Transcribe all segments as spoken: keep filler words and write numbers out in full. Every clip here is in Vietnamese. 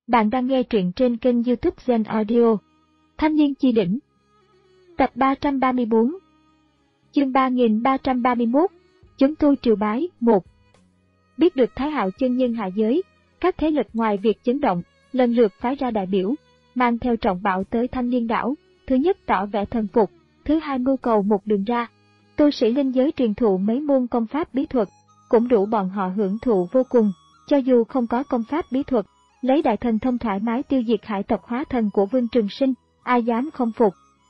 Bạn đang nghe truyện trên kênh YouTube Zen Audio. Thanh niên chi đỉnh. Tập ba trăm ba mươi tư. Chương ba nghìn ba trăm ba mươi mốt. Chúng tôi triều bái. một. Biết được Thái Hạo chân nhân hạ giới, các thế lực ngoài việc chấn động, lần lượt phái ra đại biểu, mang theo trọng bạo tới Thanh Liên đảo. Thứ nhất tỏ vẻ thần phục, thứ hai mưu cầu một đường ra. Tu sĩ linh giới truyền thụ mấy môn công pháp bí thuật, cũng đủ bọn họ hưởng thụ vô cùng. Cho dù không có công pháp bí thuật, lấy đại thần thông thoải mái tiêu diệt hải tộc hóa thần của Vương Trường Sinh, ai dám không phục.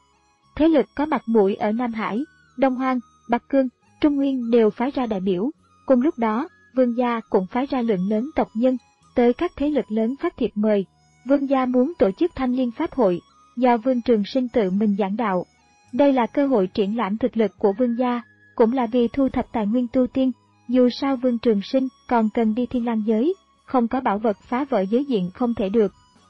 Thế lực có mặt mũi ở Nam Hải, Đông Hoang, Bắc Cương, Trung Nguyên đều phái ra đại biểu. Cùng lúc đó, Vương gia cũng phái ra lượng lớn tộc nhân tới các thế lực lớn phát thiệp mời. Vương gia muốn tổ chức Thanh Liên Pháp hội, do Vương Trường Sinh tự mình giảng đạo. Đây là cơ hội triển lãm thực lực của Vương gia, cũng là vì thu thập tài nguyên tu tiên. Dù sao Vương Trường Sinh còn cần đi Thiên Lang giới, không có bảo vật phá vỡ giới diện không thể được.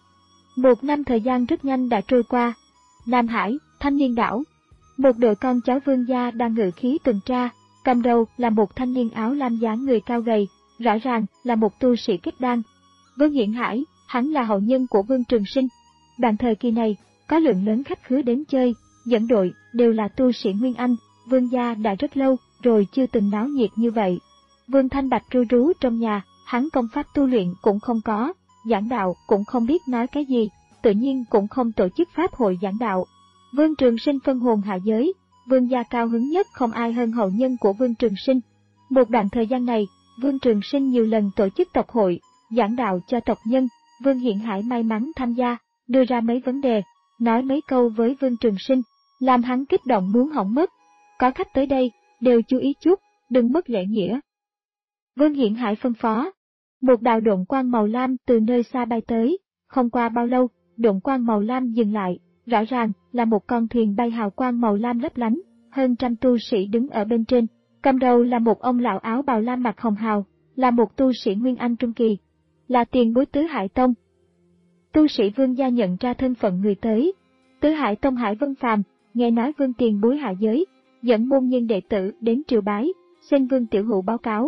Một năm thời gian rất nhanh đã trôi qua. Nam Hải, Thanh Liên đảo. Một đội con cháu Vương gia đang ngự khí tuần tra, cầm đầu là một thanh niên áo lam dáng người cao gầy, rõ ràng là một tu sĩ kết đan. Vương Hiển Hải, hắn là hậu nhân của Vương Trường Sinh. Đoạn thời kỳ này, có lượng lớn khách khứa đến chơi, dẫn đội đều là tu sĩ Nguyên Anh. Vương gia đã rất lâu rồi chưa từng náo nhiệt như vậy. Vương Thanh Bạch ru rú trong nhà, hắn công pháp tu luyện cũng không có, giảng đạo cũng không biết nói cái gì, tự nhiên cũng không tổ chức pháp hội giảng đạo. Vương Trường Sinh phân hồn hạ giới, Vương gia cao hứng nhất không ai hơn hậu nhân của Vương Trường Sinh. Một đoạn thời gian này, Vương Trường Sinh nhiều lần tổ chức tộc hội, giảng đạo cho tộc nhân. Vương Hiển Hải may mắn tham gia, đưa ra mấy vấn đề, nói mấy câu với Vương Trường Sinh, làm hắn kích động muốn hỏng mất. Có khách tới đây, đều chú ý chút, đừng mất lễ nghĩa. Vương Hiển Hải phân phó. Một đạo độn quang màu lam từ nơi xa bay tới, không qua bao lâu, độn quang màu lam dừng lại, rõ ràng là một con thuyền bay hào quang màu lam lấp lánh, hơn trăm tu sĩ đứng ở bên trên, cầm đầu là một ông lão áo bào lam mặt hồng hào, là một tu sĩ Nguyên Anh trung kỳ, là tiền bối Tứ Hải Tông. Tu sĩ Vương gia nhận ra thân phận người tới. Tứ Hải Tông Hải Vân Phàm, nghe nói Vương tiền bối hạ giới, dẫn môn nhân đệ tử đến triều bái, xin Vương tiểu hữu báo cáo.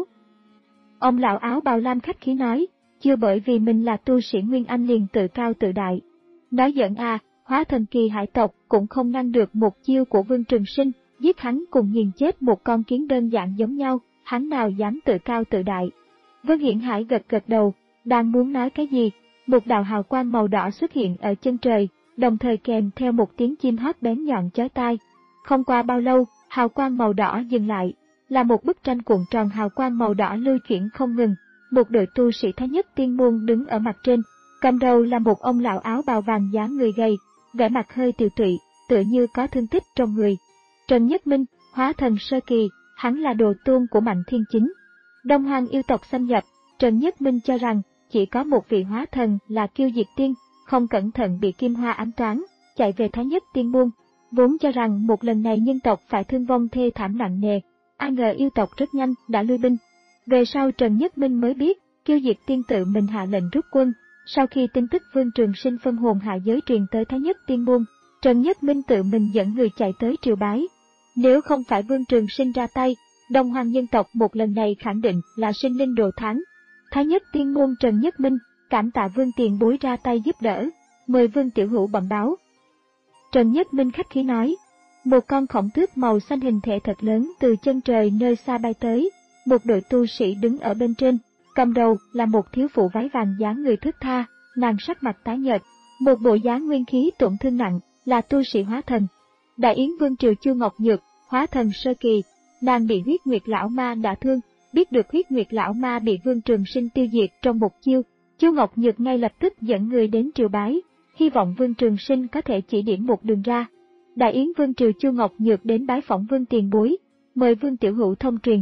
Ông lão áo bào lam khách khí nói, chưa bởi vì mình là tu sĩ Nguyên Anh liền tự cao tự đại. Nói giỡn à, hóa thần kỳ hải tộc cũng không ngăn được một chiêu của Vương Trường Sinh, giết hắn cùng nghiền chết một con kiến đơn giản giống nhau, hắn nào dám tự cao tự đại. Vương Hiển Hải gật gật đầu, đang muốn nói cái gì, một đạo hào quang màu đỏ xuất hiện ở chân trời, đồng thời kèm theo một tiếng chim hót bén nhọn chói tai. Không qua bao lâu, hào quang màu đỏ dừng lại, là một bức tranh cuộn tròn hào quang màu đỏ lưu chuyển không ngừng. Một đội tu sĩ Thái Nhất Tiên môn đứng ở mặt trên, cầm đầu là một ông lão áo bào vàng dáng người gầy, vẻ mặt hơi tiều tụy, tựa như có thương tích trong người. Trần Nhất Minh, hóa thần sơ kỳ, hắn là đồ tôn của Mạnh Thiên Chính. Đông Hoang yêu tộc xâm nhập, Trần Nhất Minh cho rằng chỉ có một vị hóa thần là Kiêu Diệt Tiên, không cẩn thận bị Kim Hoa ám toán, chạy về Thái Nhất Tiên môn, vốn cho rằng một lần này nhân tộc phải thương vong thê thảm nặng nề. Ai ngờ yêu tộc rất nhanh đã lui binh. Về sau Trần Nhất Minh mới biết, Kiêu Diệt Tiên tự mình hạ lệnh rút quân. Sau khi tin tức Vương Trường Sinh phân hồn hạ giới truyền tới Thái Nhất Tiên môn, Trần Nhất Minh tự mình dẫn người chạy tới triều bái. Nếu không phải Vương Trường Sinh ra tay, Đông Hoang nhân tộc một lần này khẳng định là sinh linh đồ thán. Thái Nhất Tiên môn Trần Nhất Minh, cảm tạ Vương tiền bối ra tay giúp đỡ, mời Vương tiểu hữu bẩm báo. Trần Nhất Minh khách khí nói. Một con khổng tước màu xanh hình thể thật lớn từ chân trời nơi xa bay tới, một đội tu sĩ đứng ở bên trên, cầm đầu là một thiếu phụ váy vàng dáng người thướt tha, nàng sắc mặt tái nhợt, một bộ dáng nguyên khí tổn thương nặng, là tu sĩ hóa thần. Đại Yến Vương Triều Chu Ngọc Nhược, hóa thần sơ kỳ, nàng bị huyết nguyệt lão ma đả thương, biết được huyết nguyệt lão ma bị Vương Trường Sinh tiêu diệt trong một chiêu, Chu Ngọc Nhược ngay lập tức dẫn người đến triều bái, hy vọng Vương Trường Sinh có thể chỉ điểm một đường ra. Đại Yến Vương Triều Chu Ngọc Nhược đến bái phỏng Vương tiền bối, mời Vương tiểu hữu thông truyền.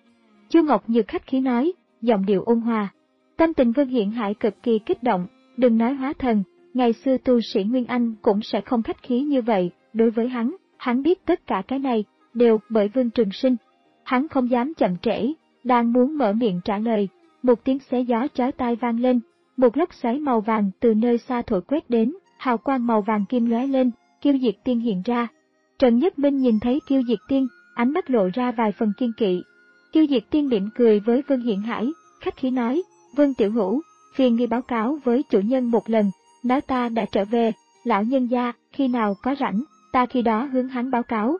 Chu Ngọc Nhược khách khí nói, giọng điệu ôn hòa. Tâm tình Vương Hiển Hải cực kỳ kích động, đừng nói hóa thần, ngày xưa tu sĩ Nguyên Anh cũng sẽ không khách khí như vậy. Đối với hắn, hắn biết tất cả cái này đều bởi Vương Trường Sinh. Hắn không dám chậm trễ, đang muốn mở miệng trả lời, một tiếng xé gió chói tai vang lên, một lốc xoáy màu vàng từ nơi xa thổi quét đến, hào quang màu vàng kim lóe lên. Kiêu Diệt Tiên hiện ra. Trần Nhất Minh nhìn thấy Kiêu Diệt Tiên, ánh mắt lộ ra vài phần kiên kỵ. Kiêu Diệt Tiên mỉm cười với Vương Hiển Hải, khách khí nói, Vương tiểu hữu, phiền ngươi báo cáo với chủ nhân một lần, nói ta đã trở về, lão nhân gia, khi nào có rảnh, ta khi đó hướng hắn báo cáo.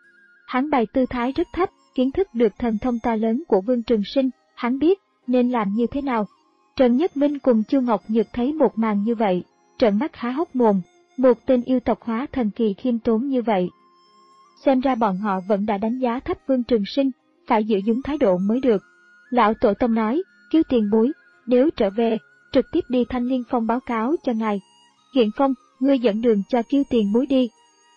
Hắn bày tư thái rất thấp, kiến thức được thần thông to lớn của Vương Trường Sinh, hắn biết nên làm như thế nào. Trần Nhất Minh cùng Chu Ngọc Nhược thấy một màn như vậy, trợn mắt há hốc mồm, một tên yêu tộc hóa thần kỳ khiêm tốn như vậy. Xem ra bọn họ vẫn đã đánh giá thấp Vương Trường Sinh, phải giữ đúng thái độ mới được. Lão Tổ Tông nói, Kiêu tiền bối, nếu trở về, trực tiếp đi Thanh Liên Phong báo cáo cho ngài. Hiện Phong, ngươi dẫn đường cho Kiêu tiền bối đi.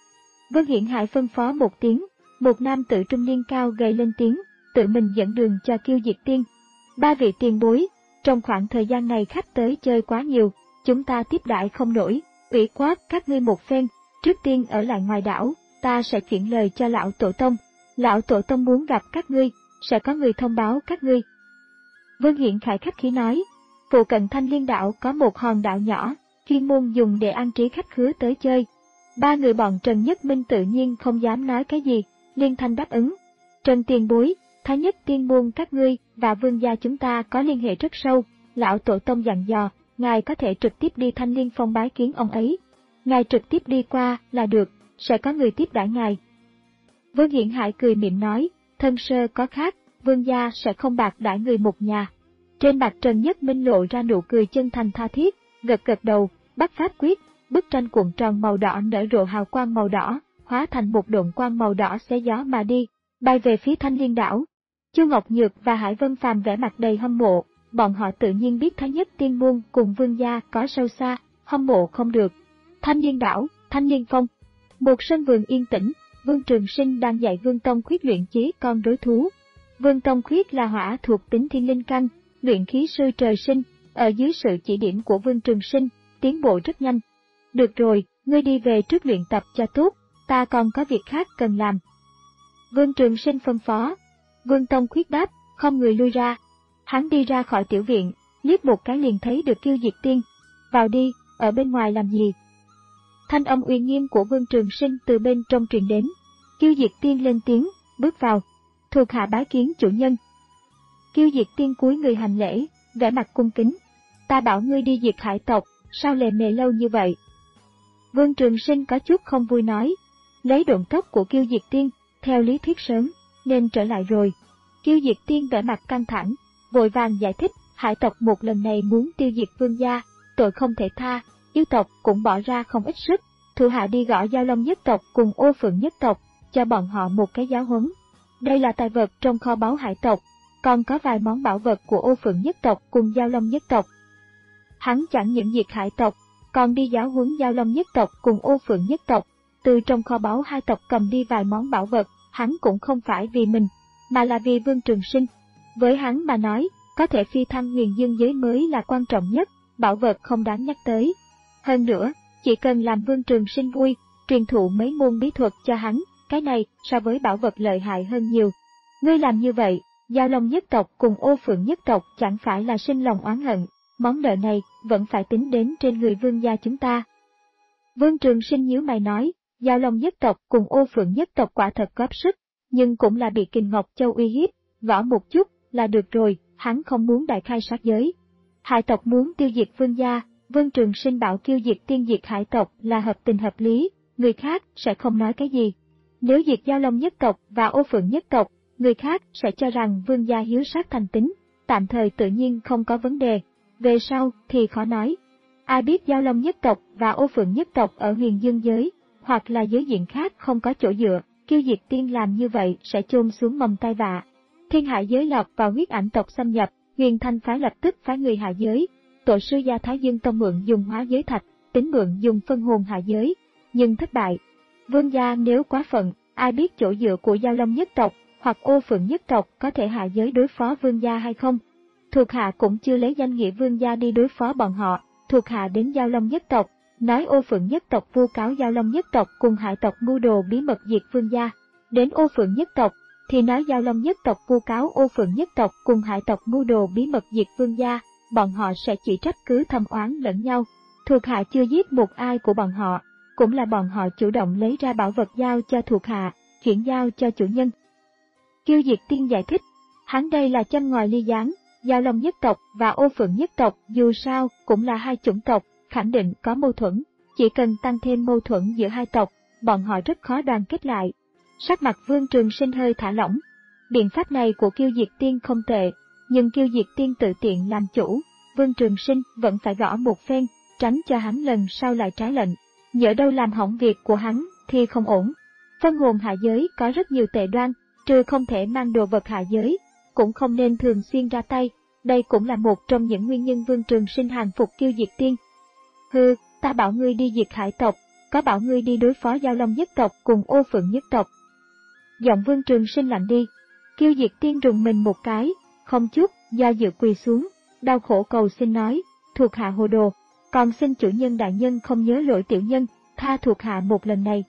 Vân Hiển Hải phân phó một tiếng, một nam tử trung niên cao gầy lên tiếng, tự mình dẫn đường cho Kiêu Diệt Tiên. Ba vị tiền bối, trong khoảng thời gian này khách tới chơi quá nhiều, chúng ta tiếp đãi không nổi, ủy quát các ngươi một phen, trước tiên ở lại ngoài đảo, ta sẽ chuyển lời cho lão Tổ Tông. Lão Tổ Tông muốn gặp các ngươi, sẽ có người thông báo các ngươi. Vân Hiển Khải khách khí nói, phụ cận Thanh Liên đảo có một hòn đảo nhỏ, chuyên môn dùng để an trí khách khứa tới chơi. Ba người bọn Trần Nhất Minh tự nhiên không dám nói cái gì, liên thanh đáp ứng. Trần tiền bối, Thái Nhất Tiên môn các ngươi và vương gia chúng ta có liên hệ rất sâu, lão Tổ Tông dặn dò, ngài có thể trực tiếp đi Thanh Liên Phong bái kiến ông ấy. Ngài trực tiếp đi qua là được, sẽ có người tiếp đãi ngài. Vương Hiển Hải cười mỉm nói, thân sơ có khác, vương gia sẽ không bạc đãi người một nhà. Trên mặt Trần Nhất Minh lộ ra nụ cười chân thành tha thiết, gật gật đầu, bắt pháp quyết, bức tranh cuộn tròn màu đỏ nở rộ hào quang màu đỏ, hóa thành một độn quang màu đỏ xé gió mà đi, bay về phía Thanh Liên đảo. Chu Ngọc Nhược và Hải Vân Phàm vẻ mặt đầy hâm mộ, bọn họ tự nhiên biết Thái Nhất Tiên môn cùng vương gia có sâu xa, hâm mộ không được. Thanh Liên đảo, Thanh Liên Phong. Một sân vườn yên tĩnh, Vương Trường Sinh đang dạy Vương Tông Khuyết luyện chế con rối thú. Vương Tông Khuyết là hỏa thuộc tính thiên linh căn, luyện khí sư trời sinh, ở dưới sự chỉ điểm của Vương Trường Sinh, tiến bộ rất nhanh. Được rồi, ngươi đi về trước luyện tập cho tốt, ta còn có việc khác cần làm. Vương Trường Sinh phân phó. Vương Tông Khuyết đáp, không người lui ra. Hắn đi ra khỏi tiểu viện, liếc một cái liền thấy được Kiêu Diệt Tiên. Vào đi, ở bên ngoài làm gì? Thanh âm uy nghiêm của Vương Trường Sinh từ bên trong truyền đến. Kiêu Diệt Tiên lên tiếng, bước vào. Thuộc hạ bái kiến chủ nhân. Kiêu Diệt Tiên cúi người hành lễ, vẻ mặt cung kính. Ta bảo ngươi đi diệt hải tộc, sao lề mề lâu như vậy? Vương Trường Sinh có chút không vui nói. Lấy độn tốc của Kiêu Diệt Tiên, theo lý thuyết sớm, nên trở lại rồi. Kiêu Diệt Tiên vẻ mặt căng thẳng, vội vàng giải thích, hải tộc một lần này muốn tiêu diệt vương gia, tội không thể tha, yêu tộc cũng bỏ ra không ít sức, thủ hạ đi gõ Giao Long nhất tộc cùng Ô Phượng nhất tộc, cho bọn họ một cái giáo huấn. Đây là tài vật trong kho báu hải tộc, còn có vài món bảo vật của Ô Phượng nhất tộc cùng Giao Long nhất tộc. Hắn chẳng những diệt hải tộc, còn đi giáo huấn Giao Long nhất tộc cùng Ô Phượng nhất tộc, từ trong kho báu hai tộc cầm đi vài món bảo vật, hắn cũng không phải vì mình, mà là vì Vương Trường Sinh. Với hắn mà nói, có thể phi thăng huyền dương giới mới là quan trọng nhất, bảo vật không đáng nhắc tới. Hơn nữa, chỉ cần làm Vương Trường Sinh vui, truyền thụ mấy môn bí thuật cho hắn, cái này so với bảo vật lợi hại hơn nhiều. Ngươi làm như vậy, Giao Long nhất tộc cùng Ô Phượng nhất tộc chẳng phải là sinh lòng oán hận, món nợ này vẫn phải tính đến trên người vương gia chúng ta. Vương Trường Sinh nhíu mày nói, Giao Long nhất tộc cùng Ô Phượng nhất tộc quả thật góp sức, nhưng cũng là bị Kình Ngọc Châu uy hiếp, gõ một chút là được rồi, hắn không muốn đại khai sát giới. Hải tộc muốn tiêu diệt vương gia, Vương Trường Sinh bảo Kiêu Diệt Tiên diệt hải tộc là hợp tình hợp lý, người khác sẽ không nói cái gì. Nếu diệt Giao Long nhất tộc và Ô Phượng nhất tộc, người khác sẽ cho rằng vương gia hiếu sát thành tính, tạm thời tự nhiên không có vấn đề, về sau thì khó nói. Ai biết Giao Long nhất tộc và Ô Phượng nhất tộc ở huyền dương giới, hoặc là giới diện khác không có chỗ dựa, Kiêu Diệt Tiên làm như vậy sẽ chôn xuống mầm tai vạ. Thiên Hạ giới lọt vào huyết ảnh tộc xâm nhập, Huyền Thanh phái lập tức phái người hạ giới, tổ sư gia Thái Dương Tông mượn dùng hóa giới thạch, tính mượn dùng phân hồn hạ giới, nhưng thất bại. Vương gia nếu quá phận, ai biết chỗ dựa của Giao Long nhất tộc hoặc Ô Phượng nhất tộc có thể hạ giới đối phó vương gia hay không? Thuộc hạ cũng chưa lấy danh nghĩa vương gia đi đối phó bọn họ, thuộc hạ đến Giao Long nhất tộc, nói Ô Phượng nhất tộc vu cáo Giao Long nhất tộc cùng hải tộc mưu đồ bí mật diệt vương gia. Đến Ô Phượng nhất tộc, thì nói Giao Long nhất tộc vu cáo Ô Phượng nhất tộc cùng hải tộc mưu đồ bí mật diệt vương gia, bọn họ sẽ chỉ trách cứ thầm oán lẫn nhau. Thuộc hạ chưa giết một ai của bọn họ, cũng là bọn họ chủ động lấy ra bảo vật giao cho thuộc hạ, chuyển giao cho chủ nhân. Kiêu Diệt Tiên giải thích, hắn đây là châm ngòi ly gián, Giao Long nhất tộc và Ô Phượng nhất tộc dù sao cũng là hai chủng tộc, khẳng định có mâu thuẫn. Chỉ cần tăng thêm mâu thuẫn giữa hai tộc, bọn họ rất khó đoàn kết lại. Sắc mặt Vương Trường Sinh hơi thả lỏng. Biện pháp này của Kiêu Diệt Tiên không tệ, nhưng Kiêu Diệt Tiên tự tiện làm chủ, Vương Trường Sinh vẫn phải gõ một phen, tránh cho hắn lần sau lại trái lệnh. Nhỡ đâu làm hỏng việc của hắn thì không ổn. Phân hồn hạ giới có rất nhiều tệ đoan, trừ không thể mang đồ vật hạ giới, cũng không nên thường xuyên ra tay. Đây cũng là một trong những nguyên nhân Vương Trường Sinh hàng phục Kiêu Diệt Tiên. Hừ, ta bảo ngươi đi diệt hải tộc, có bảo ngươi đi đối phó Giao Long nhất tộc cùng Ô Phượng nhất tộc. Giọng Vương Trường Sinh lạnh đi. Kiêu Diệt Tiên rùng mình một cái, không chút do dự quỳ xuống, đau khổ cầu xin nói, thuộc hạ hồ đồ, còn xin chủ nhân đại nhân không nhớ lỗi tiểu nhân, tha thuộc hạ một lần này.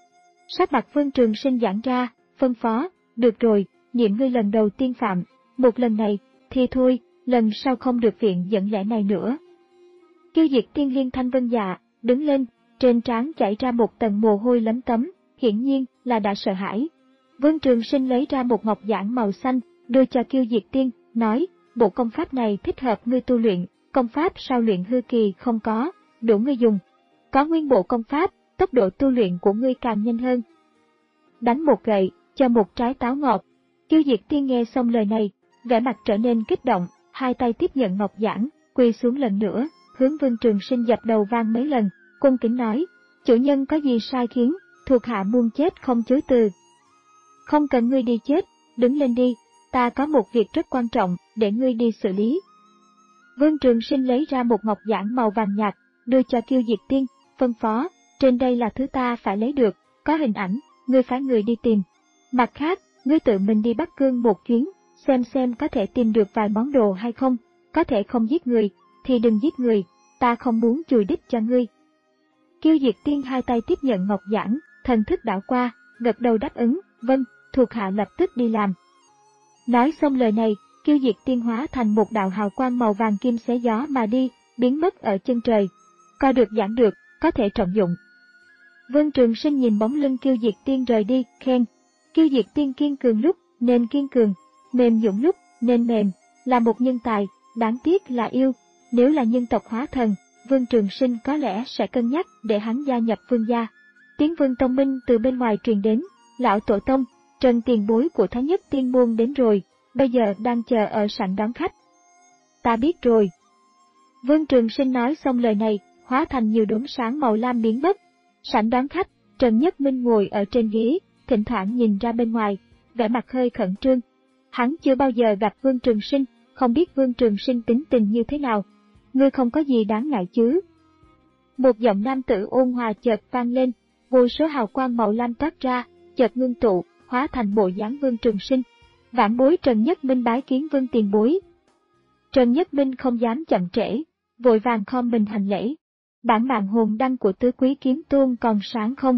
Sắc mặt Vương Trường Sinh giãn ra, phân phó, được rồi, niệm ngươi lần đầu tiên phạm, một lần này, thì thôi, lần sau không được viện dẫn lẽ này nữa. Kiêu Diệt Tiên liên thanh vân dạ, đứng lên, trên trán chảy ra một tầng mồ hôi lấm tấm, hiển nhiên là đã sợ hãi. Vương Trường Sinh lấy ra một ngọc giản màu xanh, đưa cho Kiêu Diệt Tiên, nói, bộ công pháp này thích hợp ngươi tu luyện, công pháp sau luyện hư kỳ không có, đủ ngươi dùng. Có nguyên bộ công pháp, tốc độ tu luyện của ngươi càng nhanh hơn. Đánh một gậy, cho một trái táo ngọt. Kiêu Diệt Tiên nghe xong lời này, vẻ mặt trở nên kích động, hai tay tiếp nhận ngọc giản, quỳ xuống lần nữa, hướng Vương Trường Sinh dập đầu vang mấy lần, cung kính nói, chủ nhân có gì sai khiến, thuộc hạ muôn chết không chối từ. Không cần ngươi đi chết, đứng lên đi, ta có một việc rất quan trọng để ngươi đi xử lý. Vương Trường Sinh lấy ra một ngọc giản màu vàng nhạt, đưa cho Kiêu Diệt Tiên, phân phó, trên đây là thứ ta phải lấy được, có hình ảnh, ngươi phái người đi tìm. Mặt khác, ngươi tự mình đi Bắc Cương một chuyến, xem xem có thể tìm được vài món đồ hay không, có thể không giết người, thì đừng giết người, ta không muốn chùi đít cho ngươi. Kiêu Diệt Tiên hai tay tiếp nhận ngọc giản, thần thức đảo qua, gật đầu đáp ứng, vâng, thuộc hạ lập tức đi làm. Nói xong lời này, Kiêu Diệt Tiên hóa thành một đạo hào quang màu vàng kim xé gió mà đi, biến mất ở chân trời. Coi được giảng được, có thể trọng dụng. Vương Trường Sinh nhìn bóng lưng Kiêu Diệt Tiên rời đi, khen. Kiêu Diệt Tiên kiên cường lúc nên kiên cường, mềm dũng lúc nên mềm, là một nhân tài, đáng tiếc là yêu. Nếu là nhân tộc hóa thần, Vương Trường Sinh có lẽ sẽ cân nhắc để hắn gia nhập Vương gia. Tiếng Vương Tông Minh từ bên ngoài truyền đến, lão tổ tông, Trần tiền bối của Thái Nhất Tiên Môn đến rồi, bây giờ đang chờ ở sảnh đón khách. Ta biết rồi. Vương Trường Sinh nói xong lời này, hóa thành nhiều đốm sáng màu lam biến mất. Sảnh đón khách, Trần Nhất Minh ngồi ở trên ghế, thỉnh thoảng nhìn ra bên ngoài, vẻ mặt hơi khẩn trương. Hắn chưa bao giờ gặp Vương Trường Sinh, không biết Vương Trường Sinh tính tình như thế nào. Ngươi không có gì đáng ngại chứ? Một giọng nam tử ôn hòa chợt vang lên, vô số hào quang màu lam toát ra, chợt ngưng tụ, hóa thành bộ dáng Vương Trường Sinh. Vãn bối Trần Nhất Minh bái kiến Vương tiền bối. Trần Nhất Minh không dám chậm trễ, vội vàng khom mình hành lễ. Bản mạng hồn đăng của tứ quý kiếm tôn còn sáng không?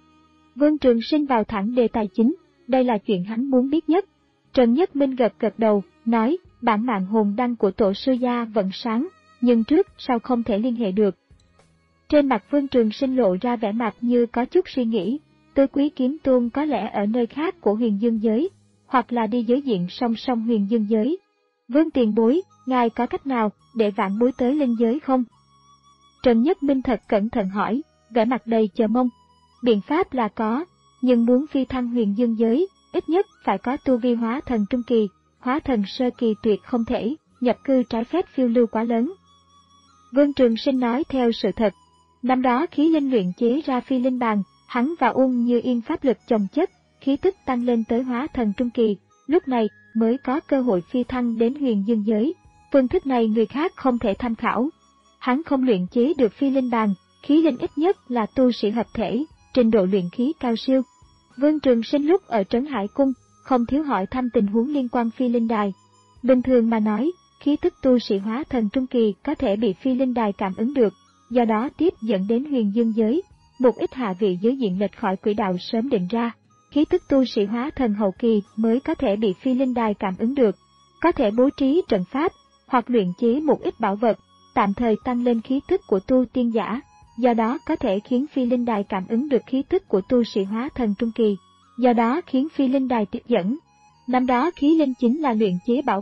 Vương Trường Sinh vào thẳng đề tài chính, đây là chuyện hắn muốn biết nhất. Trần Nhất Minh gật gật đầu, nói, bản mạng hồn đăng của tổ sư gia vẫn sáng, nhưng trước sau không thể liên hệ được. Trên mặt Vương Trường Sinh lộ ra vẻ mặt như có chút suy nghĩ, tứ quý kiếm tôn có lẽ ở nơi khác của huyền dương giới, hoặc là đi giới diện song song huyền dương giới. Vương tiền bối, ngài có cách nào để vãn bối tới linh giới không? Trần Nhất Minh thật cẩn thận hỏi, vẻ mặt đầy chờ mong. Biện pháp là có, nhưng muốn phi thăng huyền dương giới, ít nhất phải có tu vi hóa thần trung kỳ, hóa thần sơ kỳ tuyệt không thể, nhập cư trái phép phiêu lưu quá lớn. Vương Trường Sinh nói theo sự thật. Năm đó khí linh luyện chế ra phi linh bàn, hắn và Uông Như Yên pháp lực chồng chất, khí tức tăng lên tới hóa thần trung kỳ, lúc này mới có cơ hội phi thăng đến huyền dương giới. Phương thức này người khác không thể tham khảo. Hắn không luyện chế được phi linh bàn, khí linh ít nhất là tu sĩ hợp thể, trình độ luyện khí cao siêu. Vương Trường Sinh lúc ở Trấn Hải Cung, không thiếu hỏi thăm tình huống liên quan phi linh đài. Bình thường mà nói, khí tức tu sĩ hóa thần trung kỳ có thể bị phi linh đài cảm ứng được, do đó tiếp dẫn đến huyền dương giới. Một ít hạ vị giới diện lệch khỏi quỹ đạo sớm định ra, khí tức tu sĩ hóa thần hậu kỳ mới có thể bị phi linh đài cảm ứng được. Có thể bố trí trận pháp, hoặc luyện chế một ít bảo vật, tạm thời tăng lên khí tức của tu tiên giả, do đó có thể khiến phi linh đài cảm ứng được khí tức của tu sĩ hóa thần trung kỳ, do đó khiến phi linh đài tiếp dẫn. Năm đó khí linh chính là luyện chế bảo vật,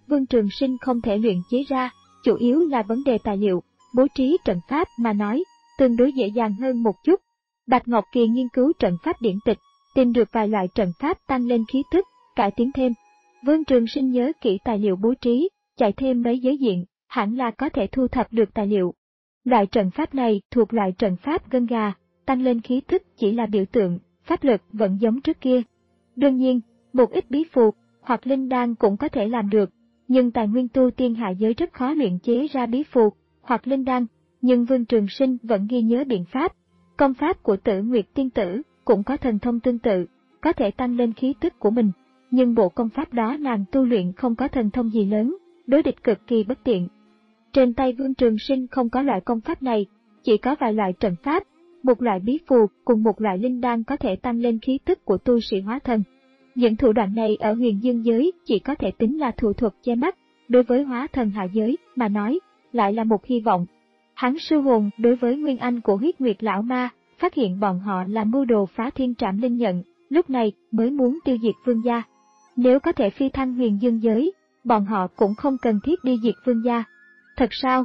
Vương Trường Sinh không thể luyện chế ra, chủ yếu là vấn đề tài liệu, bố trí trận pháp mà nói, tương đối dễ dàng hơn một chút. Bạch Ngọc Kỳ nghiên cứu trận pháp điển tịch, tìm được vài loại trận pháp tăng lên khí tức, cải tiến thêm. Vương Trường Sinh nhớ kỹ tài liệu bố trí, chạy thêm mấy giới diện, hẳn là có thể thu thập được tài liệu. Loại trận pháp này thuộc loại trận pháp gân gà, tăng lên khí tức chỉ là biểu tượng, pháp lực vẫn giống trước kia. Đương nhiên, một ít bí phù hoặc linh đan cũng có thể làm được, nhưng tài nguyên tu tiên hạ giới rất khó luyện chế ra bí phù hoặc linh đan, nhưng Vương Trường Sinh vẫn ghi nhớ biện pháp. Công pháp của Tử Nguyệt Tiên Tử cũng có thần thông tương tự, có thể tăng lên khí tức của mình, nhưng bộ công pháp đó nàng tu luyện không có thần thông gì lớn, đối địch cực kỳ bất tiện. Trên tay Vương Trường Sinh không có loại công pháp này, chỉ có vài loại trận pháp, một loại bí phù cùng một loại linh đan có thể tăng lên khí tức của tu sĩ hóa thần. Những thủ đoạn này ở huyền dương giới chỉ có thể tính là thủ thuật che mắt, đối với hóa thần hạ giới mà nói, lại là một hy vọng. Hắn sư hồn đối với nguyên anh của huyết nguyệt lão ma, phát hiện bọn họ là mưu đồ phá thiên trảm linh nhận, lúc này mới muốn tiêu diệt Vương gia. Nếu có thể phi thăng huyền dương giới, bọn họ cũng không cần thiết đi diệt Vương gia. Thật sao?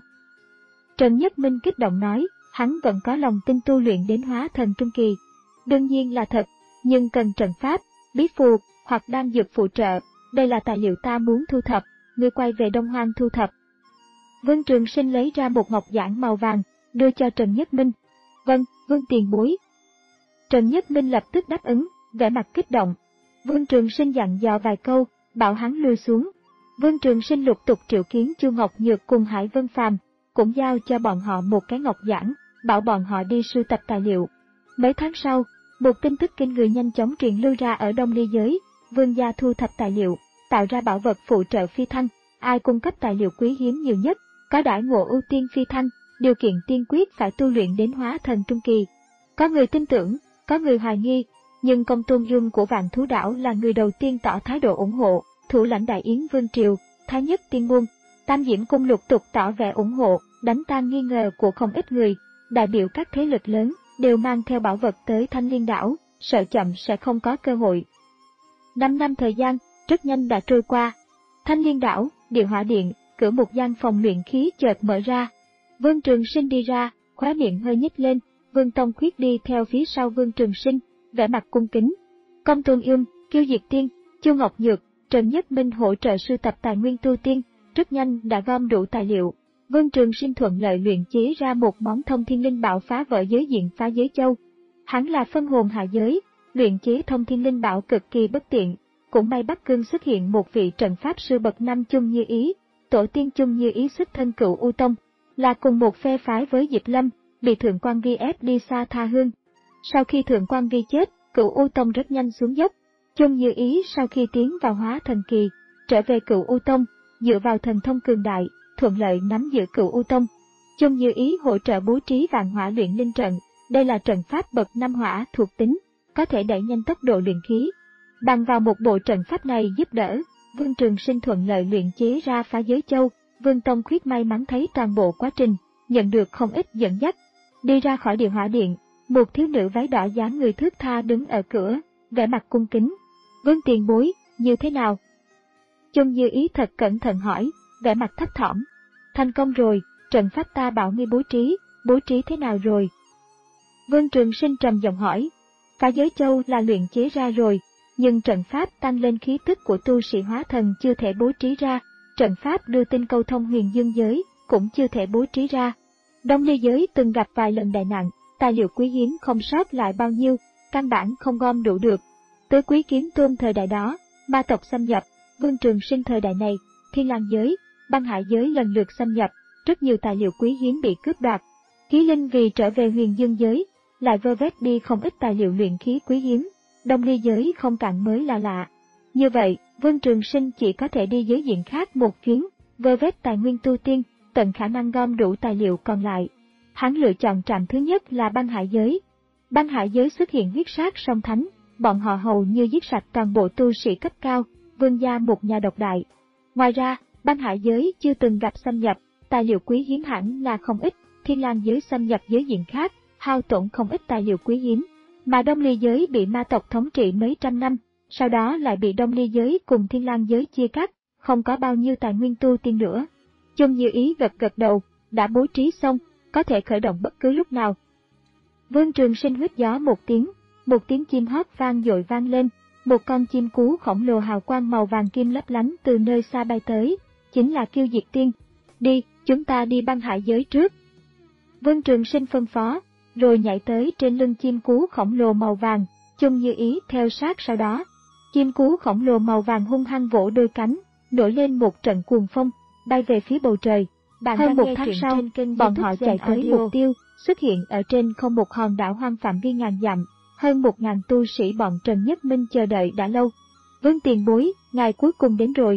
Trần Nhất Minh kích động nói, hắn vẫn có lòng tin tu luyện đến hóa thần trung kỳ. Đương nhiên là thật, nhưng cần trận pháp, bí phù hoặc đan dược phụ trợ, đây là tài liệu ta muốn thu thập, ngươi quay về Đông Hoang thu thập. Vương Trường Sinh lấy ra một ngọc giản màu vàng, đưa cho Trần Nhất Minh. Vâng, Vương tiền bối. Trần Nhất Minh lập tức đáp ứng, vẻ mặt kích động. Vương Trường Sinh dặn dò vài câu, bảo hắn lui xuống. Vương Trường Sinh lục tục triệu kiến Chu Ngọc Nhược cùng Hải Vân Phàm, cũng giao cho bọn họ một cái ngọc giản, bảo bọn họ đi sưu tập tài liệu. Mấy tháng sau, một tin tức kinh người nhanh chóng truyền lưu ra ở Đông Ly giới, Vương gia thu thập tài liệu, tạo ra bảo vật phụ trợ phi thăng, ai cung cấp tài liệu quý hiếm nhiều nhất, có đãi ngộ ưu tiên phi thăng, điều kiện tiên quyết phải tu luyện đến hóa thần trung kỳ. Có người tin tưởng, có người hoài nghi, nhưng Công Tôn Dung của Vạn Thú Đảo là người đầu tiên tỏ thái độ ủng hộ, thủ lãnh Đại Yến Vương Triều, Thái Nhất Tiên Môn, Tam Diễm Cung lục tục tỏ vẻ ủng hộ, đánh tan nghi ngờ của không ít người, đại biểu các thế lực lớn đều mang theo bảo vật tới Thanh Liên Đảo, sợ chậm sẽ không có cơ hội. Năm năm thời gian, rất nhanh đã trôi qua. Thanh Liên Đảo, Địa Hỏa Điện, cửa một gian phòng luyện khí chợt mở ra. Vương Trường Sinh đi ra, khóe miệng hơi nhếch lên, Vương Tông Khuyết đi theo phía sau Vương Trường Sinh, vẻ mặt cung kính. Công Tôn Yum, Kiêu Diệt Tiên, Chu Ngọc Nhược, Trần Nhất Minh hỗ trợ sưu tập tài nguyên tu tiên, rất nhanh đã gom đủ tài liệu. Vương Trường Sinh thuận lợi luyện chế ra một món thông thiên linh bảo phá vỡ giới diện phá giới châu. Hắn là phân hồn hạ giới, luyện chế thông thiên linh bảo cực kỳ bất tiện. Cũng may Bắc Cương xuất hiện một vị trận pháp sư bậc năm Chung Như Ý, tổ tiên Chung Như Ý xuất thân Cựu U Tông, là cùng một phe phái với Diệp Lâm, bị Thượng Quan Vi ép đi xa tha hương. Sau khi Thượng Quan Vi chết, Cựu U Tông rất nhanh xuống dốc. Chung Như Ý sau khi tiến vào hóa thần kỳ, trở về Cựu U Tông, dựa vào thần thông cường đại, thuận lợi nắm giữ Cựu U Tông. Chung Như Ý hỗ trợ bố trí vạn hỏa luyện linh trận, đây là trận pháp bậc năm hỏa thuộc tính, có thể đẩy nhanh tốc độ luyện khí. Bằng vào một bộ trận pháp này giúp đỡ, Vương Trường Sinh thuận lợi luyện chế ra phá giới châu. Vương Tông Khuyết may mắn thấy toàn bộ quá trình, nhận được không ít dẫn dắt. Đi ra khỏi Địa Hỏa Điện, một thiếu nữ váy đỏ dáng người thướt tha đứng ở cửa, vẻ mặt cung kính. Vương tiền bối, như thế nào? Chung Như Ý thật cẩn thận hỏi, vẻ mặt thấp thỏm. Thành công rồi, trận pháp ta bảo ngươi bố trí, bố trí thế nào rồi? Vương Trường Sinh trầm giọng hỏi. Phá giới châu là luyện chế ra rồi, nhưng trận pháp tăng lên khí tức của tu sĩ hóa thần chưa thể bố trí ra, trận pháp đưa tin câu thông huyền dương giới cũng chưa thể bố trí ra. Đông Ly giới từng gặp vài lần đại nạn, tài liệu quý hiếm không sót lại bao nhiêu, căn bản không gom đủ được. Tứ Quý Kiếm Tôn thời đại đó, ma tộc xâm nhập, Vương Trường Sinh thời đại này, Thiên Lang giới, Băng Hải giới lần lượt xâm nhập, rất nhiều tài liệu quý hiếm bị cướp đoạt. Khí Linh vì trở về huyền dương giới, lại vơ vét đi không ít tài liệu luyện khí quý hiếm. Đông Ly giới không cạn mới là lạ. Như vậy, Vương Trường Sinh chỉ có thể đi giới diện khác một chuyến, vơ vét tài nguyên tu tiên, tận khả năng gom đủ tài liệu còn lại. Hắn lựa chọn trạm thứ nhất là Băng Hải giới. Băng Hải giới xuất hiện huyết sát song thánh, bọn họ hầu như giết sạch toàn bộ tu sĩ cấp cao, Vương gia một nhà độc đại. Ngoài ra, Băng Hải giới chưa từng gặp xâm nhập, tài liệu quý hiếm hẳn là không ít, Thiên Lang giới xâm nhập giới diện khác, hao tổn không ít tài liệu quý hiếm. Mà Đông Ly giới bị ma tộc thống trị mấy trăm năm, sau đó lại bị Đông Ly giới cùng Thiên Lang giới chia cắt, không có bao nhiêu tài nguyên tu tiên nữa. Chung Như Ý gật gật đầu, đã bố trí xong, có thể khởi động bất cứ lúc nào. Vương Trường Sinh huýt gió một tiếng, một tiếng chim hót vang dội vang lên, một con chim cú khổng lồ hào quang màu vàng kim lấp lánh từ nơi xa bay tới, chính là Kiêu Diệt Tiên. Đi, chúng ta đi băng hải giới trước. Vương Trường Sinh phân phó, rồi nhảy tới trên lưng chim cú khổng lồ màu vàng, Chung Như Ý theo sát sau đó. Chim cú khổng lồ màu vàng hung hăng vỗ đôi cánh, nổi lên một trận cuồng phong, bay về phía bầu trời. Bạn hơn một tháng sau, bọn họ chạy tới mục tiêu, xuất hiện ở trên không một hòn đảo hoang phạm vi ngàn dặm, hơn một ngàn tu sĩ bọn Trần Nhất Minh chờ đợi đã lâu. Vương tiền bối, ngài cuối cùng đến rồi.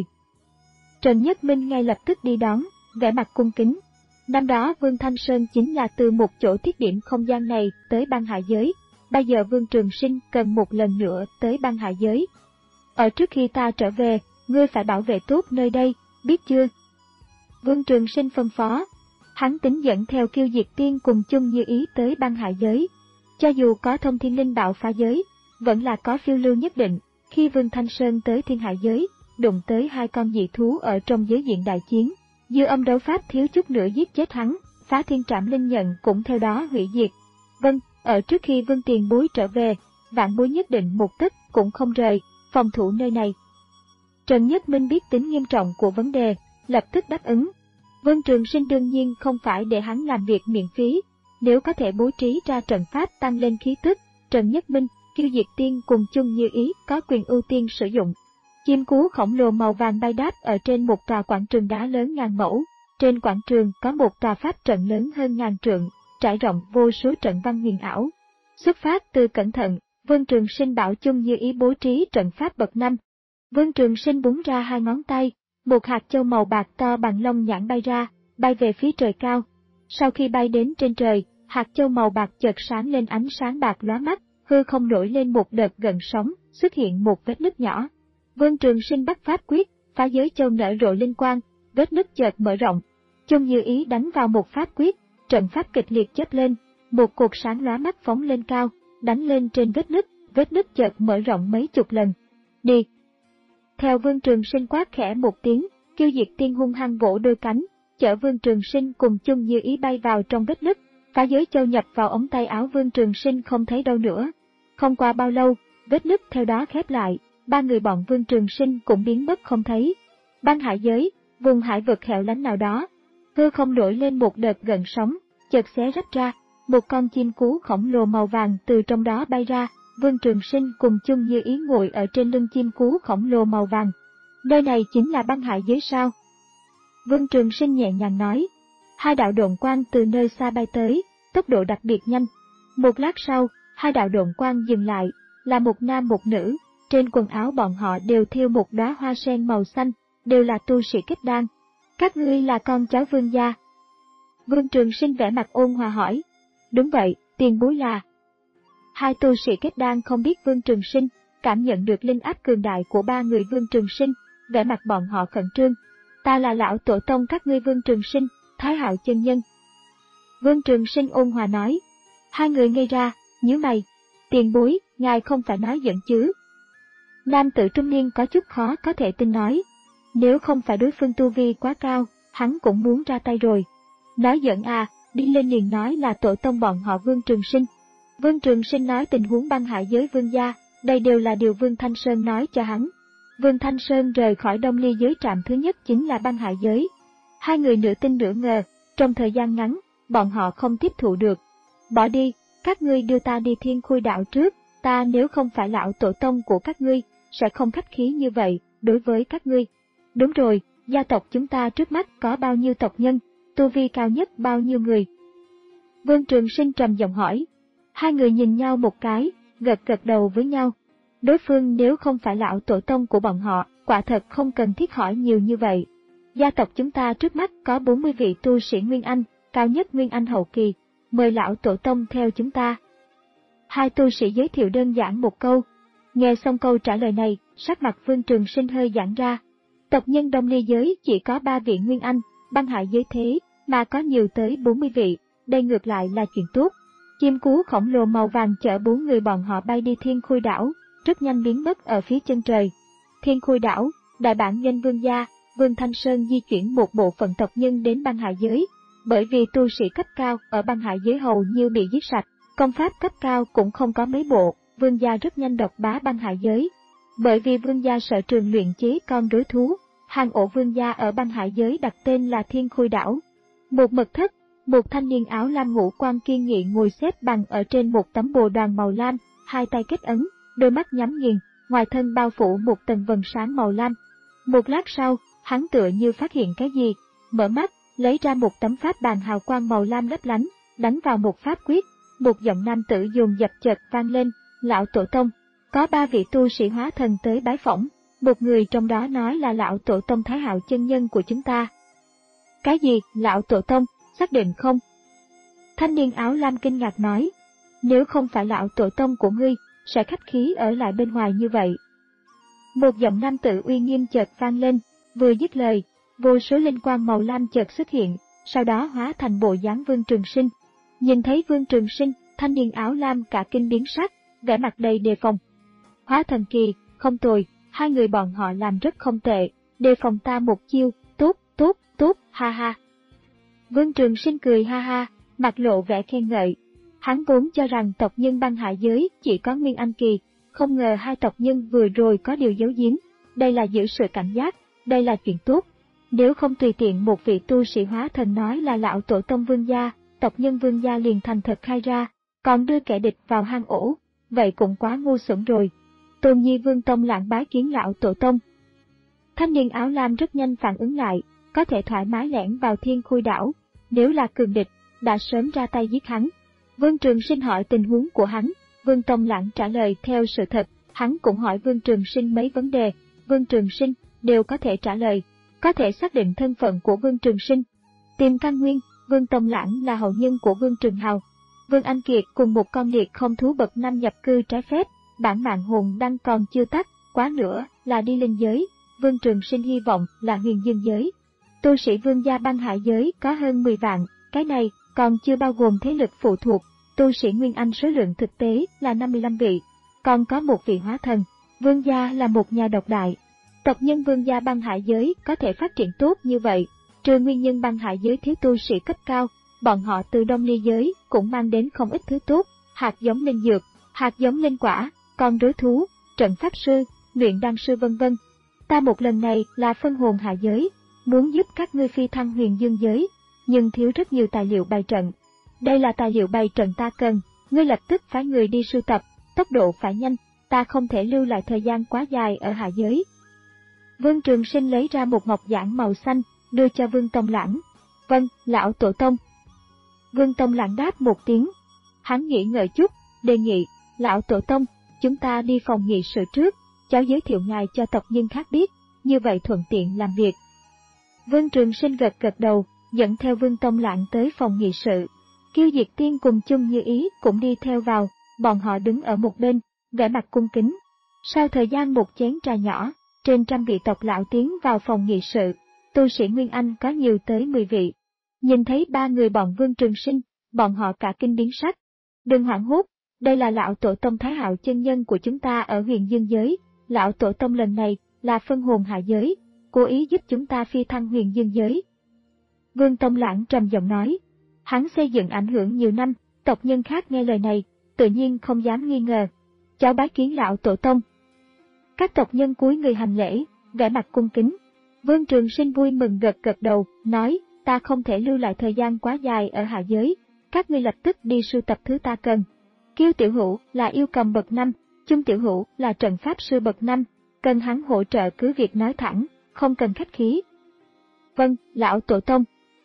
Trần Nhất Minh ngay lập tức đi đón, vẻ mặt cung kính. Năm đó Vương Thanh Sơn chính là từ một chỗ thiết điểm không gian này tới băng hải giới, bây giờ Vương Trường Sinh cần một lần nữa tới băng hải giới. Ở trước khi ta trở về, ngươi phải bảo vệ tốt nơi đây, biết chưa? Vương Trường Sinh phân phó. Hắn tính dẫn theo Kiêu Diệt Tiên cùng Chung Như Ý tới băng hải giới. Cho dù có thông thiên linh bạo phá giới, vẫn là có phiêu lưu nhất định. Khi Vương Thanh Sơn tới thiên hải giới, đụng tới hai con dị thú ở trong giới diện đại chiến, Dư Âm đấu pháp thiếu chút nữa giết chết hắn, Phá Thiên Trảm Linh Nhận cũng theo đó hủy diệt. Vâng, ở trước khi Vương tiền bối trở về, vạn bối nhất định một tấc cũng không rời, phòng thủ nơi này. Trần Nhất Minh biết tính nghiêm trọng của vấn đề, lập tức đáp ứng. Vương Trường Sinh đương nhiên không phải để hắn làm việc miễn phí, nếu có thể bố trí ra trận pháp tăng lên khí tức, Trần Nhất Minh, Kiêu Diệt Tiên cùng Chung Như Ý có quyền ưu tiên sử dụng. Chim cú khổng lồ màu vàng bay đáp ở trên một tòa quảng trường đá lớn ngàn mẫu, trên quảng trường có một tòa pháp trận lớn hơn ngàn trượng, trải rộng vô số trận văn huyền ảo. Xuất phát từ cẩn thận, Vương Trường Sinh bảo Chung Như Ý bố trí trận pháp bậc năm. Vương Trường Sinh búng ra hai ngón tay, một hạt châu màu bạc to bằng lông nhãn bay ra, bay về phía trời cao. Sau khi bay đến trên trời, hạt châu màu bạc chợt sáng lên ánh sáng bạc lóa mắt, hư không nổi lên một đợt gợn sóng, xuất hiện một vết nứt nhỏ. Vương Trường Sinh bắt pháp quyết, phá giới châu nở rộ linh quang, vết nứt chợt mở rộng. Chung Như Ý đánh vào một pháp quyết, trận pháp kịch liệt chớp lên, một cột sáng lóa mắt phóng lên cao, đánh lên trên vết nứt, vết nứt chợt mở rộng mấy chục lần. Đi! Theo Vương Trường Sinh quát khẽ một tiếng, Kiêu Diệt Tiên hung hăng vỗ đôi cánh, chở Vương Trường Sinh cùng Chung Như Ý bay vào trong vết nứt, phá giới châu nhập vào ống tay áo Vương Trường Sinh không thấy đâu nữa. Không qua bao lâu, vết nứt theo đó khép lại, ba người bọn Vương Trường Sinh cũng biến mất không thấy. Băng hải giới, vùng hải vực hẻo lánh nào đó, hư không nổi lên một đợt gợn sóng, chợt xé rách ra, một con chim cú khổng lồ màu vàng từ trong đó bay ra. Vương Trường Sinh cùng Chung Như Ý ngồi ở trên lưng chim cú khổng lồ màu vàng. Nơi này chính là băng hải giới sao? Vương Trường Sinh nhẹ nhàng nói. Hai đạo độn quang từ nơi xa bay tới, tốc độ đặc biệt nhanh. Một lát sau, hai đạo độn quang dừng lại, là một nam một nữ, trên quần áo bọn họ đều thêu một đóa hoa sen màu xanh, đều là tu sĩ kết đan. Các ngươi là con cháu Vương gia? Vương Trường Sinh vẻ mặt ôn hòa hỏi. Đúng vậy, tiền bối là... Hai tu sĩ kết đan không biết Vương Trường Sinh, cảm nhận được linh áp cường đại của ba người Vương Trường Sinh, vẻ mặt bọn họ khẩn trương. Ta là lão tổ tông các ngươi Vương Trường Sinh, Thái Hạo chân nhân. Vương Trường Sinh ôn hòa nói. Hai người ngây ra, nhíu mày. Tiền bối, ngài không phải nói giận chứ? Nam tử trung niên có chút khó có thể tin nói. Nếu không phải đối phương tu vi quá cao, hắn cũng muốn ra tay rồi. Nói giận à, đi lên liền nói là tổ tông bọn họ Vương Trường Sinh. Vương Trường Sinh nói tình huống băng hải giới Vương gia, đây đều là điều Vương Thanh Sơn nói cho hắn. Vương Thanh Sơn rời khỏi Đông Ly giới trạm thứ nhất chính là băng hải giới. Hai người nửa tin nửa ngờ, trong thời gian ngắn, bọn họ không tiếp thụ được. Bỏ đi, các ngươi đưa ta đi Thiên Khôi đạo trước, ta nếu không phải lão tổ tông của các ngươi, sẽ không khách khí như vậy, đối với các ngươi. Đúng rồi, gia tộc chúng ta trước mắt có bao nhiêu tộc nhân, tu vi cao nhất bao nhiêu người? Vương Trường Sinh trầm giọng hỏi. Hai người nhìn nhau một cái, gật gật đầu với nhau. Đối phương nếu không phải lão tổ tông của bọn họ, quả thật không cần thiết hỏi nhiều như vậy. Gia tộc chúng ta trước mắt có bốn mươi vị tu sĩ Nguyên Anh, cao nhất Nguyên Anh hậu kỳ, mời lão tổ tông theo chúng ta. Hai tu sĩ giới thiệu đơn giản một câu. Nghe xong câu trả lời này, sắc mặt Vương Trường Sinh hơi giãn ra. Tộc nhân Đông Ly giới chỉ có ba vị Nguyên Anh, băng hải giới thế, mà có nhiều tới bốn mươi vị, đây ngược lại là chuyện tốt. Chim cú khổng lồ màu vàng chở bốn người bọn họ bay đi Thiên Khôi đảo, rất nhanh biến mất ở phía chân trời. Thiên Khôi đảo, đại bản doanh Vương gia, Vương Thanh Sơn di chuyển một bộ phận tộc nhân đến băng hạ giới, bởi vì tu sĩ cấp cao ở băng hạ giới hầu như bị giết sạch, công pháp cấp cao cũng không có mấy bộ, Vương gia rất nhanh độc bá băng hạ giới. Bởi vì Vương gia sở trường luyện chế con rối thú, hang ổ Vương gia ở băng hạ giới đặt tên là Thiên Khôi Đảo. Một mật thất, một thanh niên áo lam ngũ quan kiên nghị ngồi xếp bằng ở trên một tấm bồ đoàn màu lam, hai tay kết ấn, đôi mắt nhắm nghiền, ngoài thân bao phủ một tầng vầng sáng màu lam. Một lát sau, hắn tựa như phát hiện cái gì, mở mắt, lấy ra một tấm pháp bàn hào quang màu lam lấp lánh, đánh vào một pháp quyết, một giọng nam tử dồn dập chợt vang lên, lão tổ tông. Có ba vị tu sĩ hóa thần tới bái phỏng, một người trong đó nói là lão tổ tông Thái Hạo chân nhân của chúng ta. Cái gì, lão tổ tông, xác định không? Thanh niên áo lam kinh ngạc nói, nếu không phải lão tổ tông của ngươi, sẽ khách khí ở lại bên ngoài như vậy. Một giọng nam tử uy nghiêm chợt vang lên, vừa dứt lời, vô số linh quang màu lam chợt xuất hiện, sau đó hóa thành bộ dáng Vương Trường Sinh. Nhìn thấy Vương Trường Sinh, thanh niên áo lam cả kinh biến sắc, vẻ mặt đầy đề phòng. Hóa thần kỳ, không tồi, hai người bọn họ làm rất không tệ, đề phòng ta một chiêu, tốt, tốt, tốt, ha ha. Vương Trường Sinh cười ha ha, mặt lộ vẻ khen ngợi. Hắn vốn cho rằng tộc nhân băng hạ giới chỉ có Nguyên Anh kỳ, không ngờ hai tộc nhân vừa rồi có điều giấu giếm, đây là giữ sự cảnh giác, đây là chuyện tốt. Nếu không tùy tiện một vị tu sĩ hóa thần nói là lão tổ tông Vương gia, tộc nhân Vương gia liền thành thật khai ra, còn đưa kẻ địch vào hang ổ, vậy cũng quá ngu xuẩn rồi. Tôn Nhi Vương Tông Lãng bái kiến lão tổ tông. Thanh niên áo lam rất nhanh phản ứng lại, có thể thoải mái lẻn vào Thiên Khôi Đảo, nếu là cường địch, đã sớm ra tay giết hắn. Vương Trường Sinh hỏi tình huống của hắn, Vương Tông Lãng trả lời theo sự thật, hắn cũng hỏi Vương Trường Sinh mấy vấn đề, Vương Trường Sinh đều có thể trả lời, có thể xác định thân phận của Vương Trường Sinh. Tìm căn nguyên, Vương Tông Lãng là hậu nhân của Vương Trường Hào. Vương Anh Kiệt cùng một con liệt không thú bậc năm nhập cư trái phép, bản mạng hồn đăng còn chưa tắt, quá nữa là đi linh giới, Vương Trường Sinh hy vọng là huyền dương giới. Tu sĩ Vương gia băng hạ giới có hơn mười vạn, cái này còn chưa bao gồm thế lực phụ thuộc, tu sĩ Nguyên Anh số lượng thực tế là năm mươi lăm vị, còn có một vị hóa thần. Vương gia là một nhà độc đại. Tộc nhân Vương gia băng hạ giới có thể phát triển tốt như vậy, trừ nguyên nhân băng hạ giới thiếu tu sĩ cấp cao, bọn họ từ Đông Ly giới cũng mang đến không ít thứ tốt, hạt giống linh dược, hạt giống linh quả, con rối thú, trận pháp sư, luyện đan sư vân vân. Ta một lần này là phân hồn hạ giới, muốn giúp các ngươi phi thăng huyền dương giới, nhưng thiếu rất nhiều tài liệu bày trận. Đây là tài liệu bày trận ta cần, ngươi lập tức phái người đi sưu tập, tốc độ phải nhanh, ta không thể lưu lại thời gian quá dài ở hạ giới. Vương Trường Sinh lấy ra một ngọc giản màu xanh, đưa cho Vương Tông Lãng. Vâng, lão tổ tông. Vương Tông Lãng đáp một tiếng. Hắn nghĩ ngợi chút, đề nghị, lão tổ tông, chúng ta đi phòng nghị sự trước, cháu giới thiệu ngài cho tộc nhân khác biết, như vậy thuận tiện làm việc. Vương Trường Sinh gật gật đầu, dẫn theo Vương Tông Lãng tới phòng nghị sự. Kiêu Diệt Tiên cùng Chung Như Ý cũng đi theo vào, bọn họ đứng ở một bên, vẻ mặt cung kính. Sau thời gian một chén trà nhỏ, trên trăm vị tộc lão tiến vào phòng nghị sự, tu sĩ Nguyên Anh có nhiều tới mười vị. Nhìn thấy ba người bọn Vương Trường Sinh, bọn họ cả kinh biến sắc. Đừng hoảng hốt, đây là lão tổ tông Thái Hạo chân nhân của chúng ta ở huyền dương giới, lão tổ tông lần này là phân hồn hạ giới, cố ý giúp chúng ta phi thăng huyền dương giới. Vương Tông Lãng trầm giọng nói, hắn xây dựng ảnh hưởng nhiều năm, tộc nhân khác nghe lời này, tự nhiên không dám nghi ngờ. Cháu bái kiến lão tổ tông. Các tộc nhân cúi người hành lễ, vẻ mặt cung kính. Vương Trường Sinh vui mừng gật gật đầu, nói, ta không thể lưu lại thời gian quá dài ở hạ giới, các ngươi lập tức đi sưu tập thứ ta cần. Kiêu Tiểu Hữu là yêu cầm bậc năm, Chung Tiểu Hữu là trận pháp sư bậc năm, cần hắn hỗ trợ cứ việc nói thẳng, không cần khách khí. Vâng, lão tổ tông.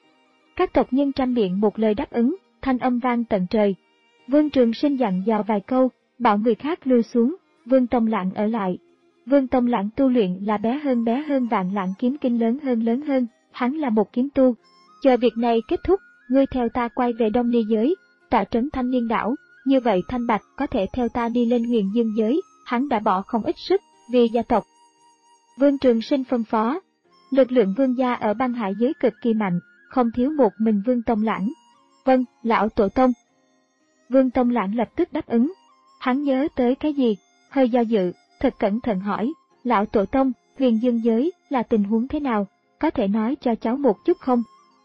Các tộc nhân trăm miệng một lời đáp ứng, thanh âm vang tận trời. Vương Trường Sinh dặn dò vài câu, bảo người khác lui xuống, Vương Tông Lãng ở lại. Vương Tông Lãng tu luyện là bé hơn bé hơn vạn lãng kiếm kinh lớn hơn lớn hơn, hắn là một kiếm tu. Chờ việc này kết thúc, ngươi theo ta quay về Đông Ly giới, tọa trấn Thanh Liên đảo, như vậy Thanh Bạch có thể theo ta đi lên huyền dương giới, hắn đã bỏ không ít sức, vì gia tộc. Vương Trường Sinh phân phó, lực lượng vương gia ở băng hải giới cực kỳ mạnh, không thiếu một mình Vương Tông Lãng. Vâng, lão tổ tông. Vương Tông Lãng lập tức đáp ứng. Hắn nhớ tới cái gì, hơi do dự, thật cẩn thận hỏi, lão tổ tông, huyền dương giới là tình huống thế nào? có thể nói cho cháu một chút không?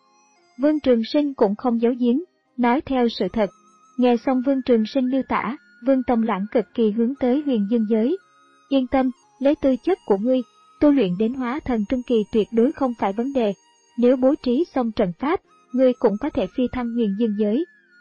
Vương Trường Sinh cũng không giấu giếm, nói theo sự thật. Nghe xong Vương Trường Sinh miêu tả, Vương Tông Lãng cực kỳ hướng tới huyền dương giới. Yên tâm, lấy tư chất của ngươi, tu luyện đến hóa thần trung kỳ tuyệt đối không phải vấn đề. Nếu bố trí xong trận pháp, ngươi cũng có thể phi thăng huyền dương giới.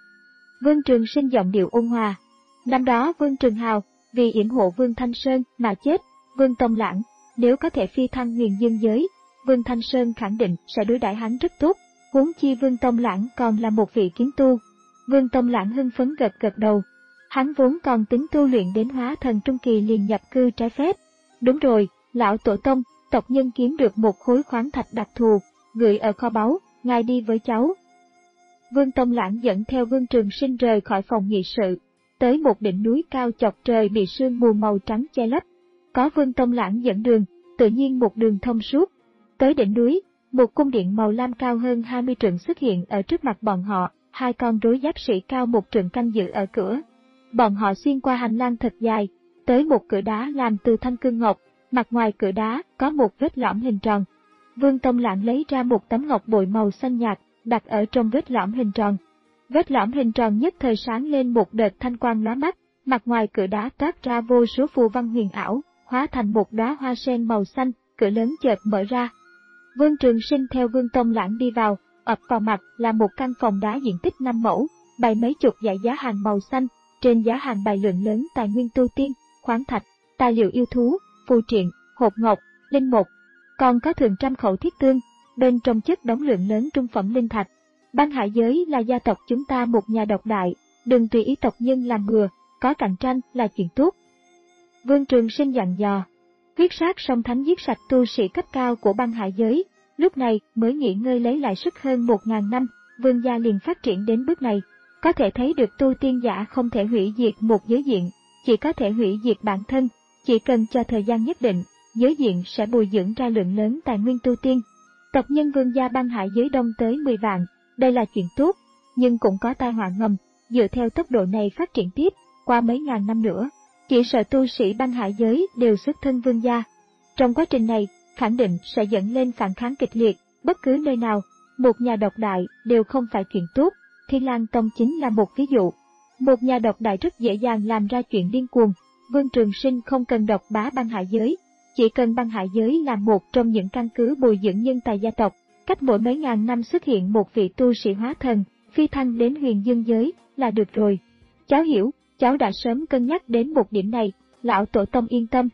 Vương Trường Sinh giọng điệu ôn hòa. Năm đó Vương Trường Hào, vì yểm hộ Vương Thanh Sơn mà chết, Vương Tông Lãng, nếu có thể phi thăng huyền dương giới, Vương Thanh Sơn khẳng định sẽ đối đãi hắn rất tốt, huống chi Vương Tông Lãng còn là một vị kiếm tu. Vương Tông Lãng hưng phấn gật gật đầu. Hắn vốn còn tính tu luyện đến hóa thần trung kỳ liền nhập cư trái phép. Đúng rồi, lão tổ tông, tộc nhân kiếm được một khối khoáng thạch đặc thù, gửi ở kho báu, ngài đi với cháu. Vương Tông Lãng dẫn theo Vương Trường Sinh rời khỏi phòng nghị sự, tới một đỉnh núi cao chọc trời bị sương mù màu trắng che lấp. Có Vương Tông Lãng dẫn đường, tự nhiên một đường thông suốt. Tới đỉnh núi, một cung điện màu lam cao hơn hai mươi trượng xuất hiện ở trước mặt bọn họ, hai con rối giáp sĩ cao một trượng canh giữ ở cửa. Bọn họ xuyên qua hành lang thật dài, tới một cửa đá làm từ thanh cương ngọc, mặt ngoài cửa đá có một vết lõm hình tròn. Vương Tông Lãng lấy ra một tấm ngọc bội màu xanh nhạt, đặt ở trong vết lõm hình tròn. Vết lõm hình tròn nhất thời sáng lên một đợt thanh quang lóa mắt, mặt ngoài cửa đá toát ra vô số phù văn huyền ảo, hóa thành một đóa hoa sen màu xanh, cửa lớn chợt mở ra. Vương Trường Sinh theo Vương Tông Lãng đi vào, ập vào mặt là một căn phòng đá diện tích năm mẫu, bày mấy chục dãy giá hàng màu xanh, trên giá hàng bày lượng lớn tài nguyên tu tiên, khoáng thạch, tài liệu yêu thú, phù triện, hộp ngọc, linh mục, còn có thường trăm khẩu thiết tương, bên trong chất đống lượng lớn trung phẩm linh thạch. Băng Hải Giới là gia tộc chúng ta một nhà độc đại, đừng tùy ý tộc nhân làm bừa, có cạnh tranh là chuyện tốt. Vương Trường Sinh dặn dò, huyết sát song thánh giết sạch tu sĩ cấp cao của Băng Hải Giới, lúc này mới nghỉ ngơi lấy lại sức hơn một ngàn năm, vương gia liền phát triển đến bước này. Có thể thấy được tu tiên giả không thể hủy diệt một giới diện, chỉ có thể hủy diệt bản thân, chỉ cần cho thời gian nhất định, giới diện sẽ bồi dưỡng ra lượng lớn tài nguyên tu tiên. Tộc nhân vương gia Băng Hải Giới đông tới mười vạn, đây là chuyện tốt, nhưng cũng có tai họa ngầm, dựa theo tốc độ này phát triển tiếp, qua mấy ngàn năm nữa, chỉ sợ tu sĩ Băng Hải Giới đều xuất thân vương gia. Trong quá trình này, khẳng định sẽ dẫn lên phản kháng kịch liệt, bất cứ nơi nào, một nhà độc đại đều không phải chuyện tốt. Thiên Lang Tông chính là một ví dụ. Một nhà độc đại rất dễ dàng làm ra chuyện điên cuồng. Vương Trường Sinh không cần độc bá Băng Hải Giới, chỉ cần Băng Hải Giới là một trong những căn cứ bồi dưỡng nhân tài gia tộc. Cách mỗi mấy ngàn năm xuất hiện một vị tu sĩ hóa thần, phi thăng đến huyền dương giới là được rồi. Cháu hiểu, cháu đã sớm cân nhắc đến một điểm này, lão tổ tông yên tâm.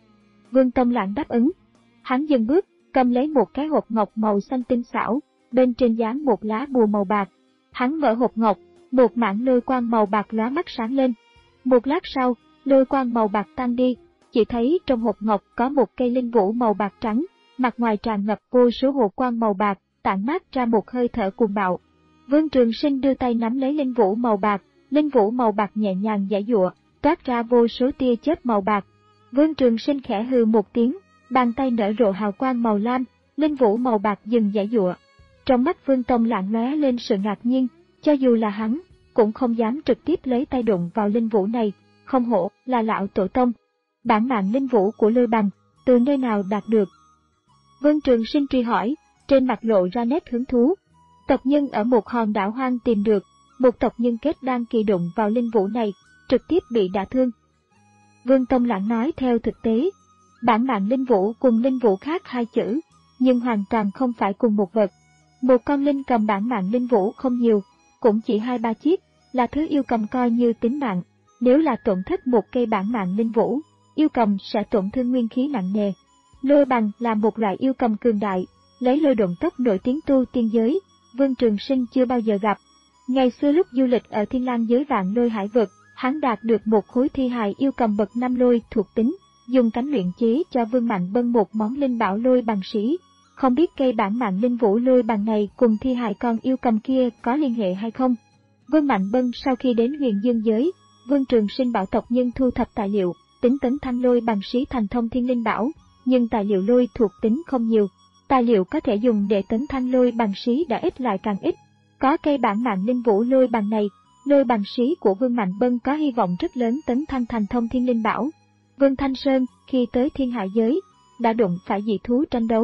Vương Tông Lãng đáp ứng. Hắn dừng bước, cầm lấy một cái hộp ngọc màu xanh tinh xảo, bên trên dán một lá bùa màu bạc. Hắn mở hộp ngọc, một mảng lôi quang màu bạc lóa mắt sáng lên. Một lát sau, lôi quang màu bạc tan đi, chỉ thấy trong hộp ngọc có một cây linh vũ màu bạc trắng, mặt ngoài tràn ngập vô số hồ quang màu bạc, tản mát ra một hơi thở cuồng bạo. Vương Trường Sinh đưa tay nắm lấy linh vũ màu bạc, linh vũ màu bạc nhẹ nhàng giãy giụa, toát ra vô số tia chớp màu bạc. Vương Trường Sinh khẽ hừ một tiếng, bàn tay nở rộ hào quang màu lam, linh vũ màu bạc dừng giãy giụa. Trong mắt Vương Tông Lãng lóe lên sự ngạc nhiên, cho dù là hắn, cũng không dám trực tiếp lấy tay đụng vào linh vũ này, không hổ là lão tổ tông. Bản mạng linh vũ của Lôi Bằng, từ nơi nào đạt được? Vương Trường Sinh truy hỏi, trên mặt lộ ra nét hứng thú. Tộc nhân ở một hòn đảo hoang tìm được, một tộc nhân kết đang kỳ đụng vào linh vũ này, trực tiếp bị đả thương. Vương Tông Lãng nói theo thực tế, bản mạng linh vũ cùng linh vũ khác hai chữ, nhưng hoàn toàn không phải cùng một vật. Một con linh cầm bản mạng linh vũ không nhiều, cũng chỉ hai ba chiếc, là thứ yêu cầm coi như tính mạng. Nếu là tổn thất một cây bản mạng linh vũ, yêu cầm sẽ tổn thương nguyên khí nặng nề. Lôi Bằng là một loại yêu cầm cường đại, lấy lôi động tốc nổi tiếng tu tiên giới, Vương Trường Sinh chưa bao giờ gặp. Ngày xưa lúc du lịch ở Thiên Lang giới Vạn Lôi Hải vực, hắn đạt được một khối thi hài yêu cầm bậc năm lôi thuộc tính, dùng cánh luyện chế cho Vương Mạnh Bân một món linh bảo Lôi Bằng sĩ. Không biết cây bản mạng linh vũ Lôi Bằng này cùng thi hài con yêu cầm kia có liên hệ hay không? Vương Mạnh Bân sau khi đến huyền dương giới, Vương Trường Sinh bảo tộc nhân thu thập tài liệu, tính tấn thăng Lôi Bằng sĩ thành thông thiên linh bảo, nhưng tài liệu lôi thuộc tính không nhiều. Tài liệu có thể dùng để tấn thăng Lôi Bằng sĩ đã ít lại càng ít. Có cây bản mạng linh vũ Lôi Bằng này, Lôi Bằng sĩ của Vương Mạnh Bân có hy vọng rất lớn tấn thăng thành thông thiên linh bảo. Vương Thanh Sơn khi tới Thiên Hải giới đã đụng phải dị thú tranh đấu,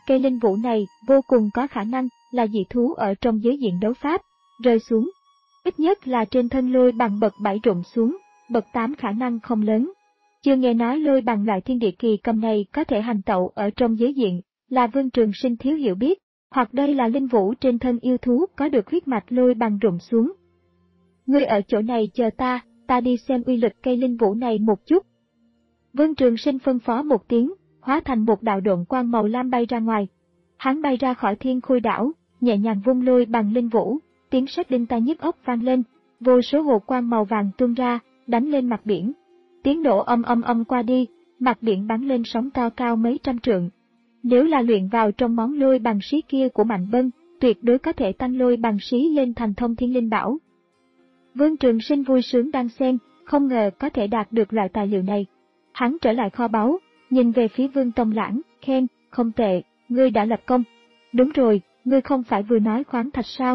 cây linh vũ này vô cùng có khả năng là dị thú ở trong giới diện đấu pháp, rơi xuống. Ít nhất là trên thân lôi bằng bậc bảy rụng xuống, bậc tám khả năng không lớn. Chưa nghe nói lôi bằng loại thiên địa kỳ cầm này có thể hành tẩu ở trong giới diện, là Vương Trường Sinh thiếu hiểu biết, hoặc đây là linh vũ trên thân yêu thú có được huyết mạch lôi bằng rụng xuống. Ngươi ở chỗ này chờ ta, ta đi xem uy lực cây linh vũ này một chút. Vương Trường Sinh phân phó một tiếng, hóa thành một đạo độn quang màu lam bay ra ngoài. Hắn bay ra khỏi thiên khôi đảo, nhẹ nhàng vung lôi bằng linh vũ, tiếng sét đinh tai nhức óc vang lên, vô số hồ quang màu vàng tuôn ra, đánh lên mặt biển. Tiếng nổ âm âm âm qua đi, mặt biển bắn lên sóng to cao mấy trăm trượng. Nếu là luyện vào trong món lôi bằng xí kia của Mạnh Bân, tuyệt đối có thể tăng lôi bằng xí lên thành thông thiên linh bảo. Vương Trường Sinh vui sướng đang xem, không ngờ có thể đạt được loại tài liệu này. Hắn trở lại kho báu, nhìn về phía Vương Tông Lãng, khen, không tệ, ngươi đã lập công. Đúng rồi, ngươi không phải vừa nói khoáng thạch sao?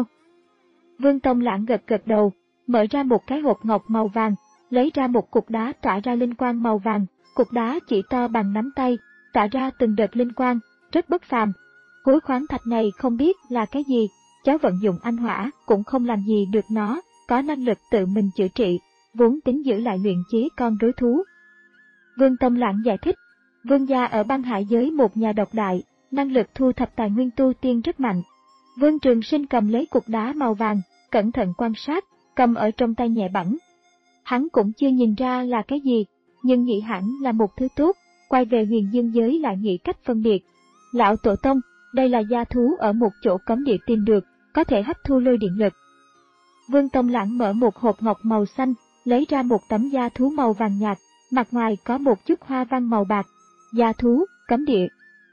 Vương Tông Lãng gật gật đầu, mở ra một cái hộp ngọc màu vàng, lấy ra một cục đá tỏa ra linh quang màu vàng, cục đá chỉ to bằng nắm tay, tỏa ra từng đợt linh quang, rất bất phàm. Khối khoáng thạch này không biết là cái gì, cháu vận dụng anh hỏa cũng không làm gì được nó, có năng lực tự mình chữa trị, vốn tính giữ lại luyện chế con rối thú. Vương Tông Lãng giải thích, Vương gia ở băng hải giới một nhà độc đại, năng lực thu thập tài nguyên tu tiên rất mạnh. Vương Trường Sinh cầm lấy cục đá màu vàng, cẩn thận quan sát, cầm ở trong tay nhẹ bẫng. Hắn cũng chưa nhìn ra là cái gì, nhưng nghĩ hẳn là một thứ tốt, quay về huyền dương giới lại nghĩ cách phân biệt. Lão Tổ Tông, đây là gia thú ở một chỗ cấm địa tìm được, có thể hấp thu lôi điện lực. Vương Tông Lãng mở một hộp ngọc màu xanh, lấy ra một tấm gia thú màu vàng nhạt, mặt ngoài có một chút hoa văn màu bạc. Gia thú, cấm địa.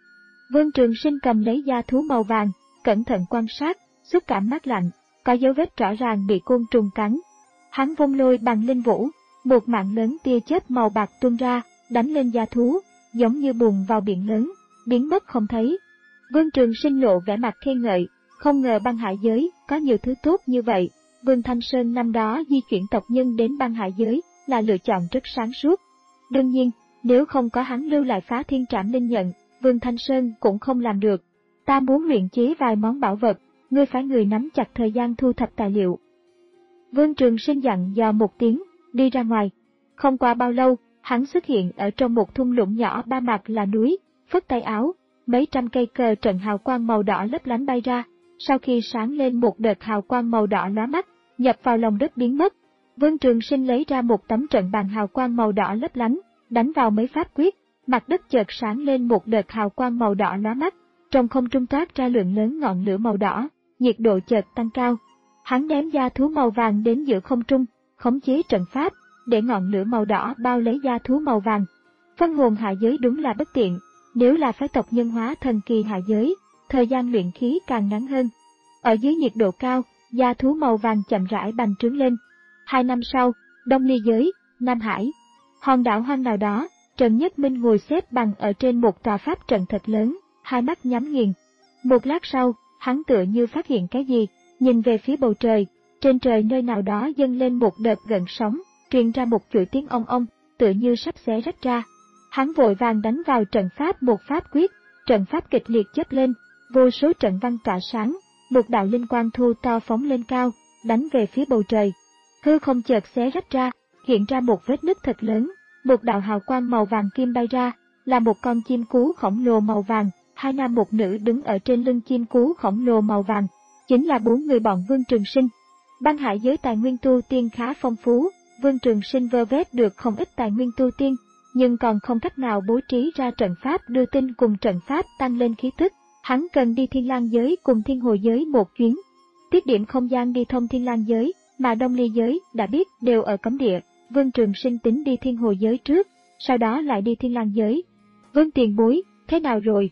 Vương Trường Sinh cầm lấy gia thú màu vàng, cẩn thận quan sát, xúc cảm mát lạnh, có dấu vết rõ ràng bị côn trùng cắn. Hắn vung lôi bằng linh vũ, một mạng lớn tia chớp màu bạc tuôn ra, đánh lên gia thú, giống như bùn vào biển lớn, biến mất không thấy. Vương Trường Sinh lộ vẻ mặt khen ngợi, không ngờ băng hải giới có nhiều thứ tốt như vậy. Vương Thanh Sơn năm đó di chuyển tộc nhân đến băng hải giới là lựa chọn rất sáng suốt. Đương nhiên, nếu không có hắn lưu lại phá thiên trảm linh nhận, Vương Thanh Sơn cũng không làm được. Ta muốn luyện chế vài món bảo vật, ngươi phải người nắm chặt thời gian thu thập tài liệu. Vương Trường Sinh dặn dò một tiếng, đi ra ngoài. Không qua bao lâu, hắn xuất hiện ở trong một thung lũng nhỏ ba mặt là núi, phất tay áo, mấy trăm cây cờ trận hào quang màu đỏ lấp lánh bay ra, sau khi sáng lên một đợt hào quang màu đỏ lóa mắt, nhập vào lòng đất biến mất. Vương Trường Sinh lấy ra một tấm trận bàn hào quang màu đỏ lấp lánh, đánh vào mấy pháp quyết, mặt đất chợt sáng lên một đợt hào quang màu đỏ lóa mắt, trong không trung toát ra lượng lớn ngọn lửa màu đỏ, nhiệt độ chợt tăng cao. Hắn ném gia thú màu vàng đến giữa không trung, khống chế trận pháp, để ngọn lửa màu đỏ bao lấy gia thú màu vàng. Phân hồn hạ giới đúng là bất tiện, nếu là phái tộc nhân hóa thần kỳ hạ giới, thời gian luyện khí càng ngắn hơn. Ở dưới nhiệt độ cao, gia thú màu vàng chậm rãi bành trướng lên. Hai năm sau, Đông Ly giới, Nam Hải, hòn đảo hoang nào đó, Trần Nhất Minh ngồi xếp bằng ở trên một tòa pháp trận thật lớn, hai mắt nhắm nghiền. Một lát sau, hắn tựa như phát hiện cái gì, nhìn về phía bầu trời, trên trời nơi nào đó dâng lên một đợt gợn sóng, truyền ra một chuỗi tiếng ong ong, tựa như sắp xé rách ra. Hắn vội vàng đánh vào trận pháp một pháp quyết, trận pháp kịch liệt chớp lên, vô số trận văn tỏa sáng, một đạo linh quang thu to phóng lên cao, đánh về phía bầu trời. Hư không chợt xé rách ra, hiện ra một vết nứt thật lớn, một đạo hào quang màu vàng kim bay ra, là một con chim cú khổng lồ màu vàng, hai nam một nữ đứng ở trên lưng chim cú khổng lồ màu vàng, chính là bốn người bọn Vương Trường Sinh. Băng hải giới tài nguyên tu tiên khá phong phú, Vương Trường Sinh vơ vét được không ít tài nguyên tu tiên, nhưng còn không cách nào bố trí ra trận pháp đưa tin cùng trận pháp tăng lên khí tức. Hắn cần đi Thiên Lang giới cùng Thiên Hồ giới một chuyến. Tiết điểm không gian đi thông Thiên Lang giới, mà Đông Ly giới đã biết đều ở cấm địa. Vương Trường Sinh tính đi Thiên Hồ giới trước, sau đó lại đi Thiên Lang giới. Vương tiền bối, thế nào rồi?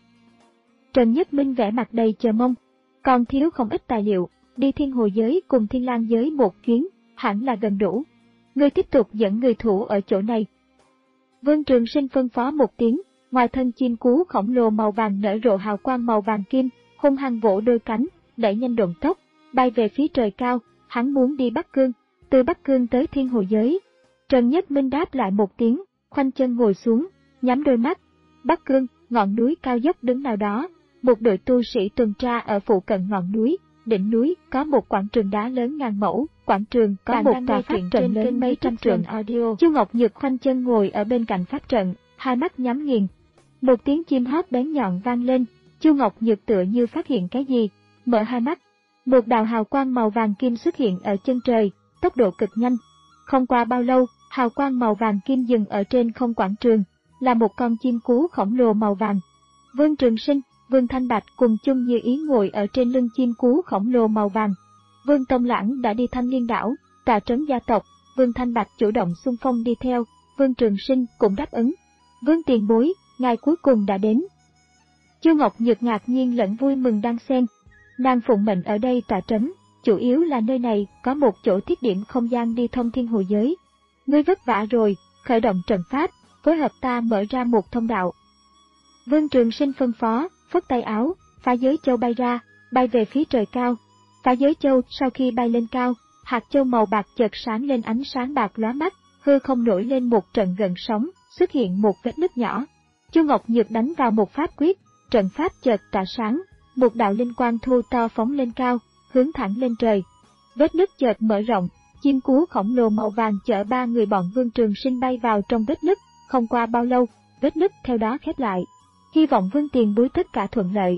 Trần Nhất Minh vẻ mặt đầy chờ mong. Còn thiếu không ít tài liệu, đi Thiên Hồ giới cùng Thiên Lang giới một chuyến, hẳn là gần đủ. Ngươi tiếp tục dẫn người thủ ở chỗ này. Vương Trường Sinh phân phó một tiếng, ngoài thân chim cú khổng lồ màu vàng nở rộ hào quang màu vàng kim, hung hăng vỗ đôi cánh, đẩy nhanh độn tốc, bay về phía trời cao. Hắn muốn đi Bắc Cương, từ Bắc Cương tới Thiên Hồ giới. Trần Nhất Minh đáp lại một tiếng, khoanh chân ngồi xuống, nhắm đôi mắt. Bắc Cương, ngọn núi cao dốc đứng nào đó, một đội tu sĩ tuần tra ở phụ cận ngọn núi. Đỉnh núi có một quảng trường đá lớn ngàn mẫu, quảng trường có Bạn một đang tòa nghe pháp truyện trận trên lớn kênh mấy trăm YouTube trượng. Gen Audio. Chu Ngọc Nhược khoanh chân ngồi ở bên cạnh pháp trận, hai mắt nhắm nghiền. Một tiếng chim hót bén nhọn vang lên, Chu Ngọc Nhược tựa như phát hiện cái gì, mở hai mắt. Một đạo hào quang màu vàng kim xuất hiện ở chân trời, tốc độ cực nhanh. Không qua bao lâu, hào quang màu vàng kim dừng ở trên không quảng trường, là một con chim cú khổng lồ màu vàng. Vương Trường Sinh, Vương Thanh Bạch cùng chung như ý ngồi ở trên lưng chim cú khổng lồ màu vàng. Vương Tông Lãng đã đi Thanh Liên đảo, tọa trấn gia tộc, Vương Thanh Bạch chủ động xung phong đi theo, Vương Trường Sinh cũng đáp ứng. Vương tiền bối, ngày cuối cùng đã đến. Chu Ngọc Nhược ngạc nhiên lẫn vui mừng đan xen. Nàng phụng mệnh ở đây tọa trấn, chủ yếu là nơi này có một chỗ thiết điểm không gian đi thông thiên hồ giới. Ngươi vất vả rồi, khởi động trận pháp, phối hợp ta mở ra một thông đạo. Vương Trường Sinh phân phó, phất tay áo, phá giới châu bay ra, bay về phía trời cao. Phá giới châu sau khi bay lên cao, hạt châu màu bạc chợt sáng lên ánh sáng bạc lóa mắt, hư không nổi lên một trận gợn sóng, xuất hiện một vết nứt nhỏ. Chu Ngọc Nhược đánh vào một pháp quyết, trận pháp chợt tỏa sáng, một đạo linh quang thu to phóng lên cao, hướng thẳng lên trời. Vết nứt chợt mở rộng, chim cú khổng lồ màu vàng chở ba người bọn Vương Trường Sinh bay vào trong vết nứt, không qua bao lâu, vết nứt theo đó khép lại. Hy vọng Vương tiền bối tất cả thuận lợi.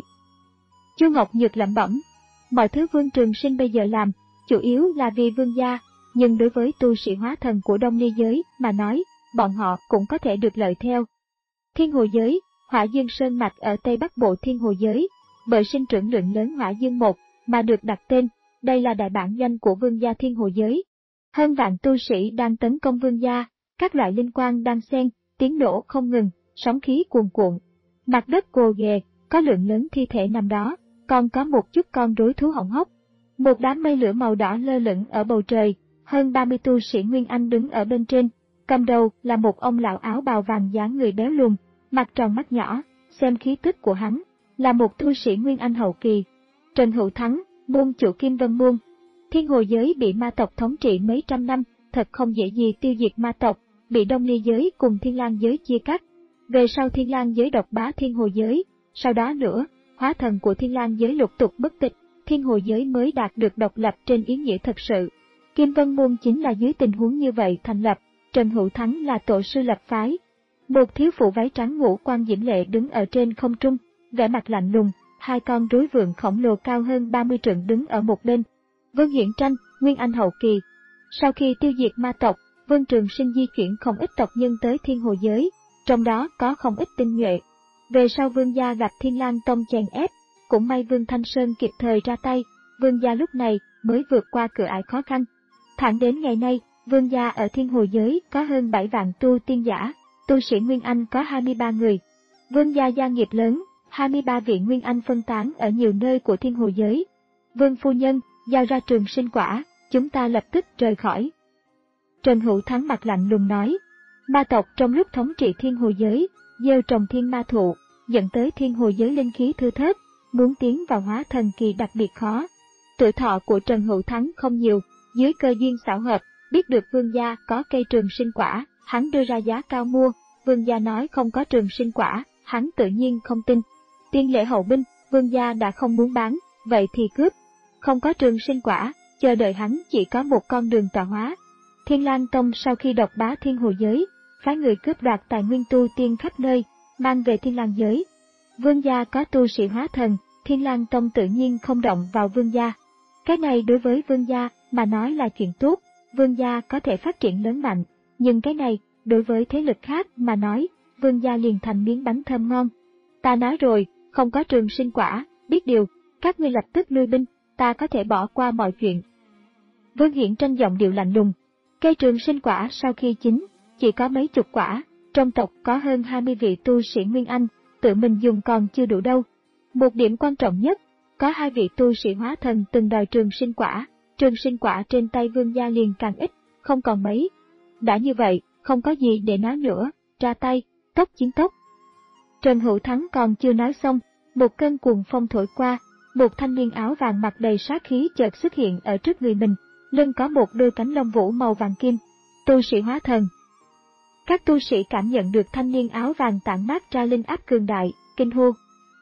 Chu Ngọc Nhược lẩm bẩm, mọi thứ Vương Trường Sinh bây giờ làm, chủ yếu là vì Vương gia, nhưng đối với tu sĩ hóa thần của Đông Ly giới mà nói, bọn họ cũng có thể được lợi theo. Thiên Hồ giới, Hỏa Dương Sơn mạch ở Tây Bắc Bộ Thiên Hồ giới, bởi sinh trưởng lượng lớn Hỏa Dương một mà được đặt tên, đây là đại bản danh của Vương gia Thiên Hồ giới. Hơn vạn tu sĩ đang tấn công Vương gia, các loại linh quang đang xen, tiếng nổ không ngừng, sóng khí cuồn cuộn. Mặt đất gồ ghề, có lượng lớn thi thể nằm đó, còn có một chút con rối thú hỏng hóc. Một đám mây lửa màu đỏ lơ lửng ở bầu trời, hơn ba mươi tu sĩ Nguyên Anh đứng ở bên trên, cầm đầu là một ông lão áo bào vàng dáng người béo lùn, mặt tròn mắt nhỏ, xem khí tức của hắn, là một tu sĩ Nguyên Anh hậu kỳ. Trần Hữu Thắng, môn chủ Kim Vân Môn. Thiên Hồ giới bị ma tộc thống trị mấy trăm năm, thật không dễ gì tiêu diệt ma tộc, bị Đông Ly giới cùng Thiên Lang giới chia cắt. Về sau Thiên Lang giới độc bá Thiên Hồ giới, sau đó nữa, hóa thần của Thiên Lang giới lục tục bất tịch, Thiên Hồ giới mới đạt được độc lập trên ý nghĩa thật sự. Kim Vân Môn chính là dưới tình huống như vậy thành lập, Trần Hữu Thắng là tổ sư lập phái. Một thiếu phụ váy trắng ngũ quan diễm lệ đứng ở trên không trung, vẻ mặt lạnh lùng, hai con rối vượn khổng lồ cao hơn ba mươi trượng đứng ở một bên. Vương Hiển Tranh, Nguyên Anh hậu kỳ. Sau khi tiêu diệt ma tộc, Vương Trường Sinh di chuyển không ít tộc nhân tới Thiên Hồ giới, trong đó có không ít tinh nhuệ. Về sau Vương gia gặp Thiên Lang Tông chèn ép, cũng may Vương Thanh Sơn kịp thời ra tay, Vương gia lúc này mới vượt qua cửa ải khó khăn. Thẳng đến ngày nay, Vương gia ở Thiên Hồ giới có hơn bảy vạn tu tiên giả, tu sĩ Nguyên Anh có hai mươi ba người. Vương gia gia nghiệp lớn, hai mươi ba vị Nguyên Anh phân tán ở nhiều nơi của Thiên Hồ giới. Vương phu nhân, giao ra Trường Sinh quả, chúng ta lập tức rời khỏi. Trần Hữu Thắng mặt lạnh lùng nói, ma tộc trong lúc thống trị Thiên Hồ giới, gieo trồng thiên ma thụ, dẫn tới Thiên Hồ giới linh khí thưa thớt, muốn tiến vào hóa thần kỳ đặc biệt khó. Tuổi thọ của Trần Hữu Thắng không nhiều, dưới cơ duyên xảo hợp, biết được Vương gia có cây Trường Sinh quả, hắn đưa ra giá cao mua, Vương gia nói không có Trường Sinh quả, hắn tự nhiên không tin. Tiên lễ hậu binh, Vương gia đã không muốn bán, vậy thì cướp. Không có Trường Sinh quả, chờ đợi hắn chỉ có một con đường tọa hóa. Thiên Lang Tông sau khi độc bá Thiên Hồ giới, phái người cướp đoạt tài nguyên tu tiên khắp nơi, mang về Thiên Lang giới. Vương gia có tu sĩ hóa thần, Thiên Lang Tông tự nhiên không động vào Vương gia. Cái này đối với Vương gia mà nói là chuyện tốt, Vương gia có thể phát triển lớn mạnh, nhưng cái này, đối với thế lực khác mà nói, Vương gia liền thành miếng bánh thơm ngon. Ta nói rồi, không có Trường Sinh quả, biết điều, các ngươi lập tức lui binh, ta có thể bỏ qua mọi chuyện. Vương Hiển Tranh giọng điệu lạnh lùng, cây Trường Sinh quả sau khi chín, chỉ có mấy chục quả, trong tộc có hơn hai mươi vị tu sĩ Nguyên Anh, tự mình dùng còn chưa đủ đâu. Một điểm quan trọng nhất, có hai vị tu sĩ hóa thần từng đòi Trường Sinh quả, Trường Sinh quả trên tay Vương gia liền càng ít, không còn mấy. Đã như vậy, không có gì để nói nữa, ra tay, tốc chiến tốc. Trần Hữu Thắng còn chưa nói xong, một cơn cuồng phong thổi qua, một thanh niên áo vàng mặt đầy sát khí chợt xuất hiện ở trước người mình, lưng có một đôi cánh lông vũ màu vàng kim. Tu sĩ hóa thần. Các tu sĩ cảm nhận được thanh niên áo vàng tản mát ra linh áp cường đại, kinh hô.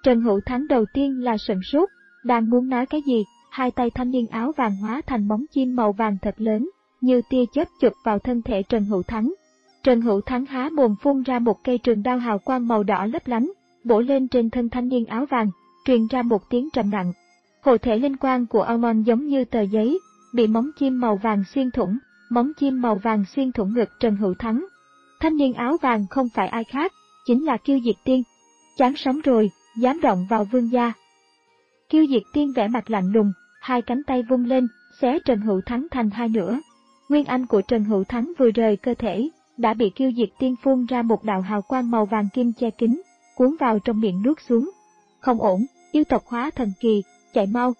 Trần Hữu Thắng đầu tiên là sửng sốt, đang muốn nói cái gì, hai tay thanh niên áo vàng hóa thành bóng chim màu vàng thật lớn, như tia chớp chụp vào thân thể Trần Hữu Thắng. Trần Hữu Thắng há mồm phun ra một cây trường đao hào quang màu đỏ lấp lánh, bổ lên trên thân thanh niên áo vàng, truyền ra một tiếng trầm nặng. Hộ thể linh quang của Amon giống như tờ giấy, bị móng chim màu vàng xuyên thủng, móng chim màu vàng xuyên thủng ngực Trần Hữu Thắng. Thanh niên áo vàng không phải ai khác, chính là Kiêu Diệt Tiên. Chán sống rồi, dám động vào vương gia. Kiêu Diệt Tiên vẻ mặt lạnh lùng, hai cánh tay vung lên, xé Trần Hữu Thắng thành hai nửa. Nguyên anh của Trần Hữu Thắng vừa rời cơ thể, đã bị Kiêu Diệt Tiên phun ra một đạo hào quang màu vàng kim che kín, cuốn vào trong miệng nuốt xuống. Không ổn, yêu tộc hóa thần kỳ, chạy mau.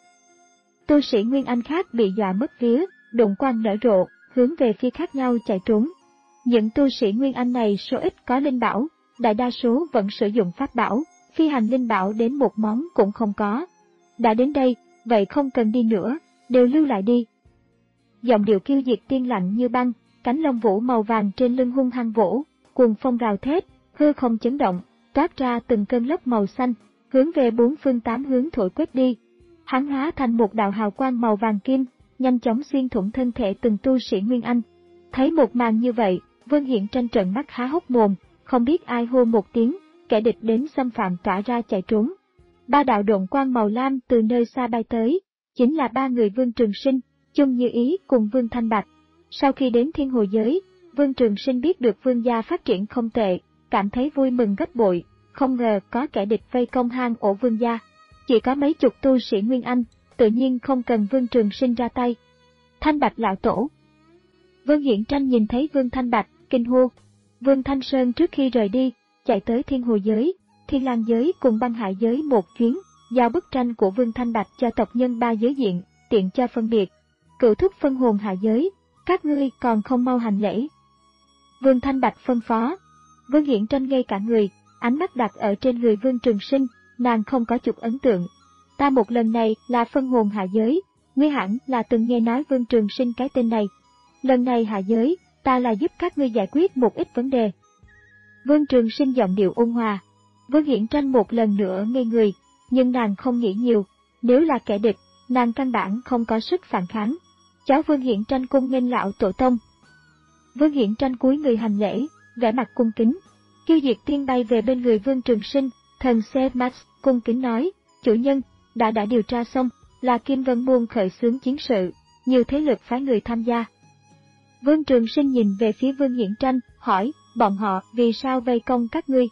Tu sĩ Nguyên Anh khác bị dọa mất vía, đụng quang nở rộ, hướng về phía khác nhau chạy trốn. Những tu sĩ Nguyên Anh này số ít có linh bảo, đại đa số vẫn sử dụng pháp bảo, phi hành linh bảo đến một món cũng không có. Đã đến đây, vậy không cần đi nữa, đều lưu lại đi. Giọng điệu Kiêu Diệt Tiên lạnh như băng, cánh lông vũ màu vàng trên lưng hung hăng vỗ, cuồng phong rào thét, hư không chấn động, toát ra từng cơn lốc màu xanh, hướng về bốn phương tám hướng thổi quét đi. Hắn hóa thành một đạo hào quang màu vàng kim, nhanh chóng xuyên thủng thân thể từng tu sĩ Nguyên Anh. Thấy một màn như vậy, Vương Hiển Tranh trợn mắt há hốc mồm, không biết ai hô một tiếng, kẻ địch đến xâm phạm tỏa ra chạy trốn. Ba đạo độn quang màu lam từ nơi xa bay tới, chính là ba người Vương Trường Sinh, Chung Như Ý cùng Vương Thanh Bạch. Sau khi đến Thiên Hồ Giới, Vương Trường Sinh biết được Vương gia phát triển không tệ, cảm thấy vui mừng gấp bội, không ngờ có kẻ địch vây công hang ổ Vương gia. Chỉ có mấy chục tu sĩ Nguyên Anh, tự nhiên không cần Vương Trường Sinh ra tay. Thanh Bạch lão tổ. Vương Hiển Tranh nhìn thấy Vương Thanh Bạch, kinh hô. Vương Thanh Sơn trước khi rời đi, chạy tới Thiên Hồ Giới, Thiên Lang Giới cùng Băng Hải Giới một chuyến, giao bức tranh của Vương Thanh Bạch cho tộc nhân ba giới diện, tiện cho phân biệt. Cựu thúc phân hồn hạ giới, các ngươi còn không mau hành lễ. Vương Thanh Bạch phân phó. Vương Hiển Tranh ngây cả người, ánh mắt đặt ở trên người Vương Trường Sinh, nàng không có chút ấn tượng. Ta một lần này là phân hồn hạ giới, ngươi hẳn là từng nghe nói Vương Trường Sinh cái tên này. Lần này hạ giới, ta là giúp các ngươi giải quyết một ít vấn đề. Vương Trường Sinh giọng điệu ôn hòa. Vương Hiển Tranh một lần nữa ngây người, nhưng nàng không nghĩ nhiều, nếu là kẻ địch, nàng căn bản không có sức phản kháng. Cháu Vương Hiển Tranh cung nghênh lão tổ tông. Vương Hiển Tranh cúi người hành lễ, vẻ mặt cung kính. Kiêu Diệt Tiên bay về bên người Vương Trường Sinh, thần C Max cung kính nói, chủ nhân, đã đã điều tra xong, là Kim Vân Môn khởi xướng chiến sự, nhiều thế lực phái người tham gia. Vương Trường Sinh nhìn về phía Vương Hiển Tranh, hỏi, bọn họ vì sao vây công các ngươi?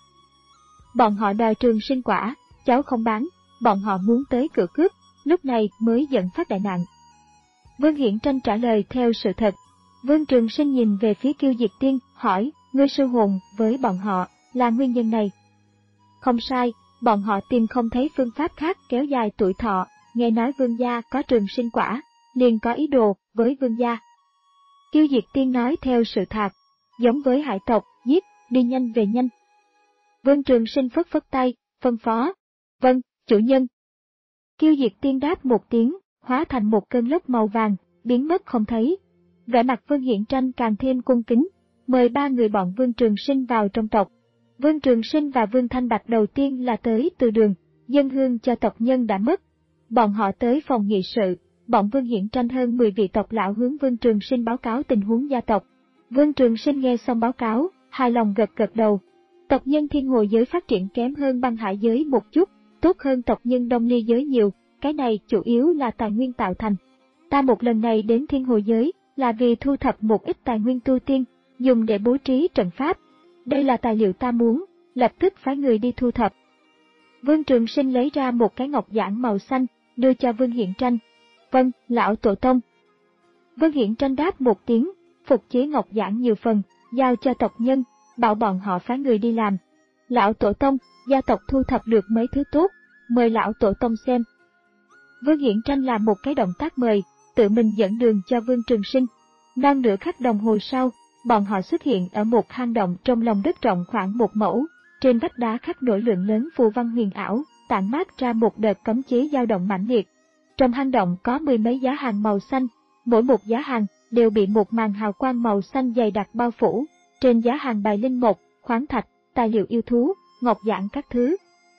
Bọn họ đòi Trường Sinh quả, cháu không bán, bọn họ muốn tới cửa cướp, lúc này mới dẫn phát đại nạn. Vương Hiển Tranh trả lời theo sự thật. Vương Trường Sinh nhìn về phía Kiêu Diệt Tiên, hỏi, ngươi sư hồn với bọn họ, là nguyên nhân này. Không sai, bọn họ tìm không thấy phương pháp khác kéo dài tuổi thọ, nghe nói Vương gia có Trường Sinh quả, liền có ý đồ với Vương gia. Kiêu Diệt Tiên nói theo sự thật, giống với hải tộc, giết, đi nhanh về nhanh. Vương Trường Sinh phất phất tay, phân phó, vâng, chủ nhân. Kiêu Diệt Tiên đáp một tiếng, hóa thành một cơn lốc màu vàng, biến mất không thấy. Vẻ mặt Vương Hiển Tranh càng thêm cung kính, mời ba người bọn Vương Trường Sinh vào trong tộc. Vương Trường Sinh và Vương Thanh Bạch đầu tiên là tới từ đường, dân hương cho tộc nhân đã mất. Bọn họ tới phòng nghị sự, bọn Vương Hiển Tranh hơn mười vị tộc lão hướng Vương Trường Sinh báo cáo tình huống gia tộc. Vương Trường Sinh nghe xong báo cáo, hài lòng gật gật đầu. Tộc nhân Thiên Hồ Giới phát triển kém hơn Băng Hải Giới một chút, tốt hơn tộc nhân Đông Ly Giới nhiều, cái này chủ yếu là tài nguyên tạo thành. Ta một lần này đến Thiên Hồ Giới là vì thu thập một ít tài nguyên tu tiên, dùng để bố trí trận pháp. Đây là tài liệu ta muốn, lập tức phái người đi thu thập. Vương Trường Sinh lấy ra một cái ngọc giản màu xanh, đưa cho Vương Hiển Tranh. Vâng, lão tổ tông. Vương Hiển Tranh đáp một tiếng, phục chế ngọc giản nhiều phần, giao cho tộc nhân, bảo bọn họ phái người đi làm. Lão tổ tông, gia tộc thu thập được mấy thứ tốt, mời lão tổ tông xem. Vương Hiển Tranh làm một cái động tác mời, tự mình dẫn đường cho Vương Trường Sinh. Non nửa khắc đồng hồ sau, bọn họ xuất hiện ở một hang động trong lòng đất rộng khoảng một mẫu, trên vách đá khắc nổi lượng lớn phù văn huyền ảo, tản mát ra một đợt cấm chế dao động mãnh liệt. Trong hang động có mười mấy giá hàng màu xanh, mỗi một giá hàng đều bị một màn hào quang màu xanh dày đặc bao phủ, trên giá hàng bày linh mục, khoáng thạch, tài liệu yêu thú, ngọc giản các thứ.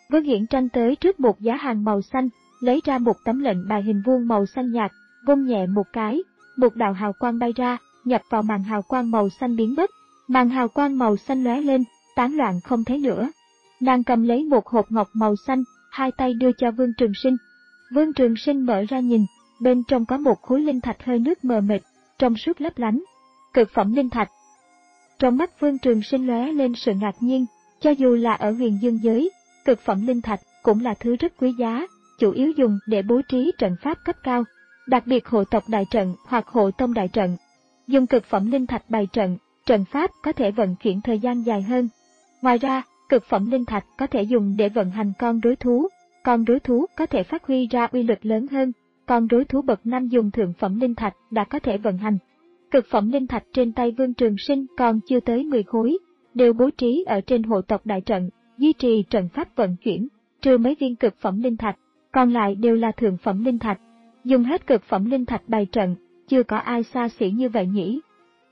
Vương Hiển Tranh tới trước một giá hàng màu xanh, lấy ra một tấm lệnh bài hình vuông màu xanh nhạt, vung nhẹ một cái, một đạo hào quang bay ra, nhập vào màn hào quang màu xanh biến mất. Màn hào quang màu xanh lóe lên, tán loạn không thấy nữa. Nàng cầm lấy một hộp ngọc màu xanh, hai tay đưa cho Vương Trường Sinh. Vương Trường Sinh mở ra nhìn, bên trong có một khối linh thạch hơi nước mờ mịt, trong suốt lấp lánh. Cực phẩm linh thạch. Trong mắt Vương Trường Sinh lóe lên sự ngạc nhiên, cho dù là ở huyền dương giới, cực phẩm linh thạch cũng là thứ rất quý giá, chủ yếu dùng để bố trí trận pháp cấp cao, đặc biệt hộ tộc đại trận hoặc hộ tông đại trận. Dùng cực phẩm linh thạch bày trận, trận pháp có thể vận chuyển thời gian dài hơn. Ngoài ra, cực phẩm linh thạch có thể dùng để vận hành con rối thú, con rối thú có thể phát huy ra uy lực lớn hơn, con rối thú bậc năm dùng thượng phẩm linh thạch đã có thể vận hành. Cực phẩm linh thạch trên tay Vương Trường Sinh còn chưa tới mười khối, đều bố trí ở trên hộ tộc đại trận, duy trì trận pháp vận chuyển, trừ mấy viên cực phẩm linh thạch, còn lại đều là thượng phẩm linh thạch. Dùng hết cực phẩm linh thạch bày trận, chưa có ai xa xỉ như vậy nhỉ.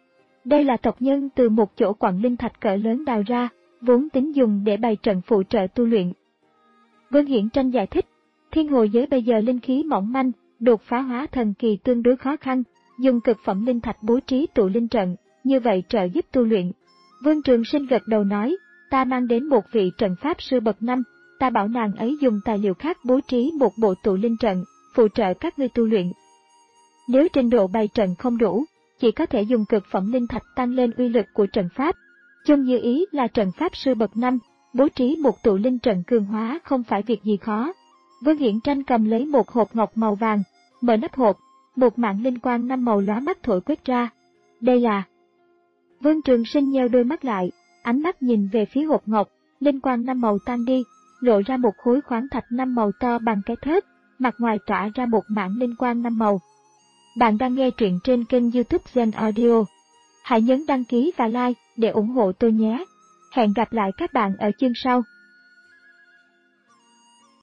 Đây là tộc nhân từ một chỗ quặng linh thạch cỡ lớn đào ra, vốn tính dùng để bày trận phụ trợ tu luyện. Vương Hiển Tranh giải thích, thiên hồ giới bây giờ linh khí mỏng manh, đột phá hóa thần kỳ tương đối khó khăn, dùng cực phẩm linh thạch bố trí tụ linh trận, như vậy trợ giúp tu luyện. Vương Trường Sinh gật đầu nói, ta mang đến một vị trận pháp sư bậc năm, ta bảo nàng ấy dùng tài liệu khác bố trí một bộ tụ linh trận, phụ trợ các ngươi tu luyện. Nếu trình độ bày trận không đủ, chỉ có thể dùng cực phẩm linh thạch tăng lên uy lực của trận pháp. Chung như ý là trận pháp sư bậc năm, bố trí một tụ linh trận cường hóa không phải việc gì khó. Vương Hiển Tranh cầm lấy một hộp ngọc màu vàng, mở nắp hộp, một mảng linh quang năm màu lóa mắt thổi quét ra. Đây là... Vương Trường Sinh nheo đôi mắt lại, ánh mắt nhìn về phía hộp ngọc, linh quang năm màu tan đi, lộ ra một khối khoáng thạch năm màu to bằng cái thớt, mặt ngoài tỏa ra một mảng linh quang năm màu. Bạn đang nghe truyện trên kênh YouTube Gen Audio. Hãy nhấn đăng ký và like để ủng hộ tôi nhé. Hẹn gặp lại các bạn ở chương sau.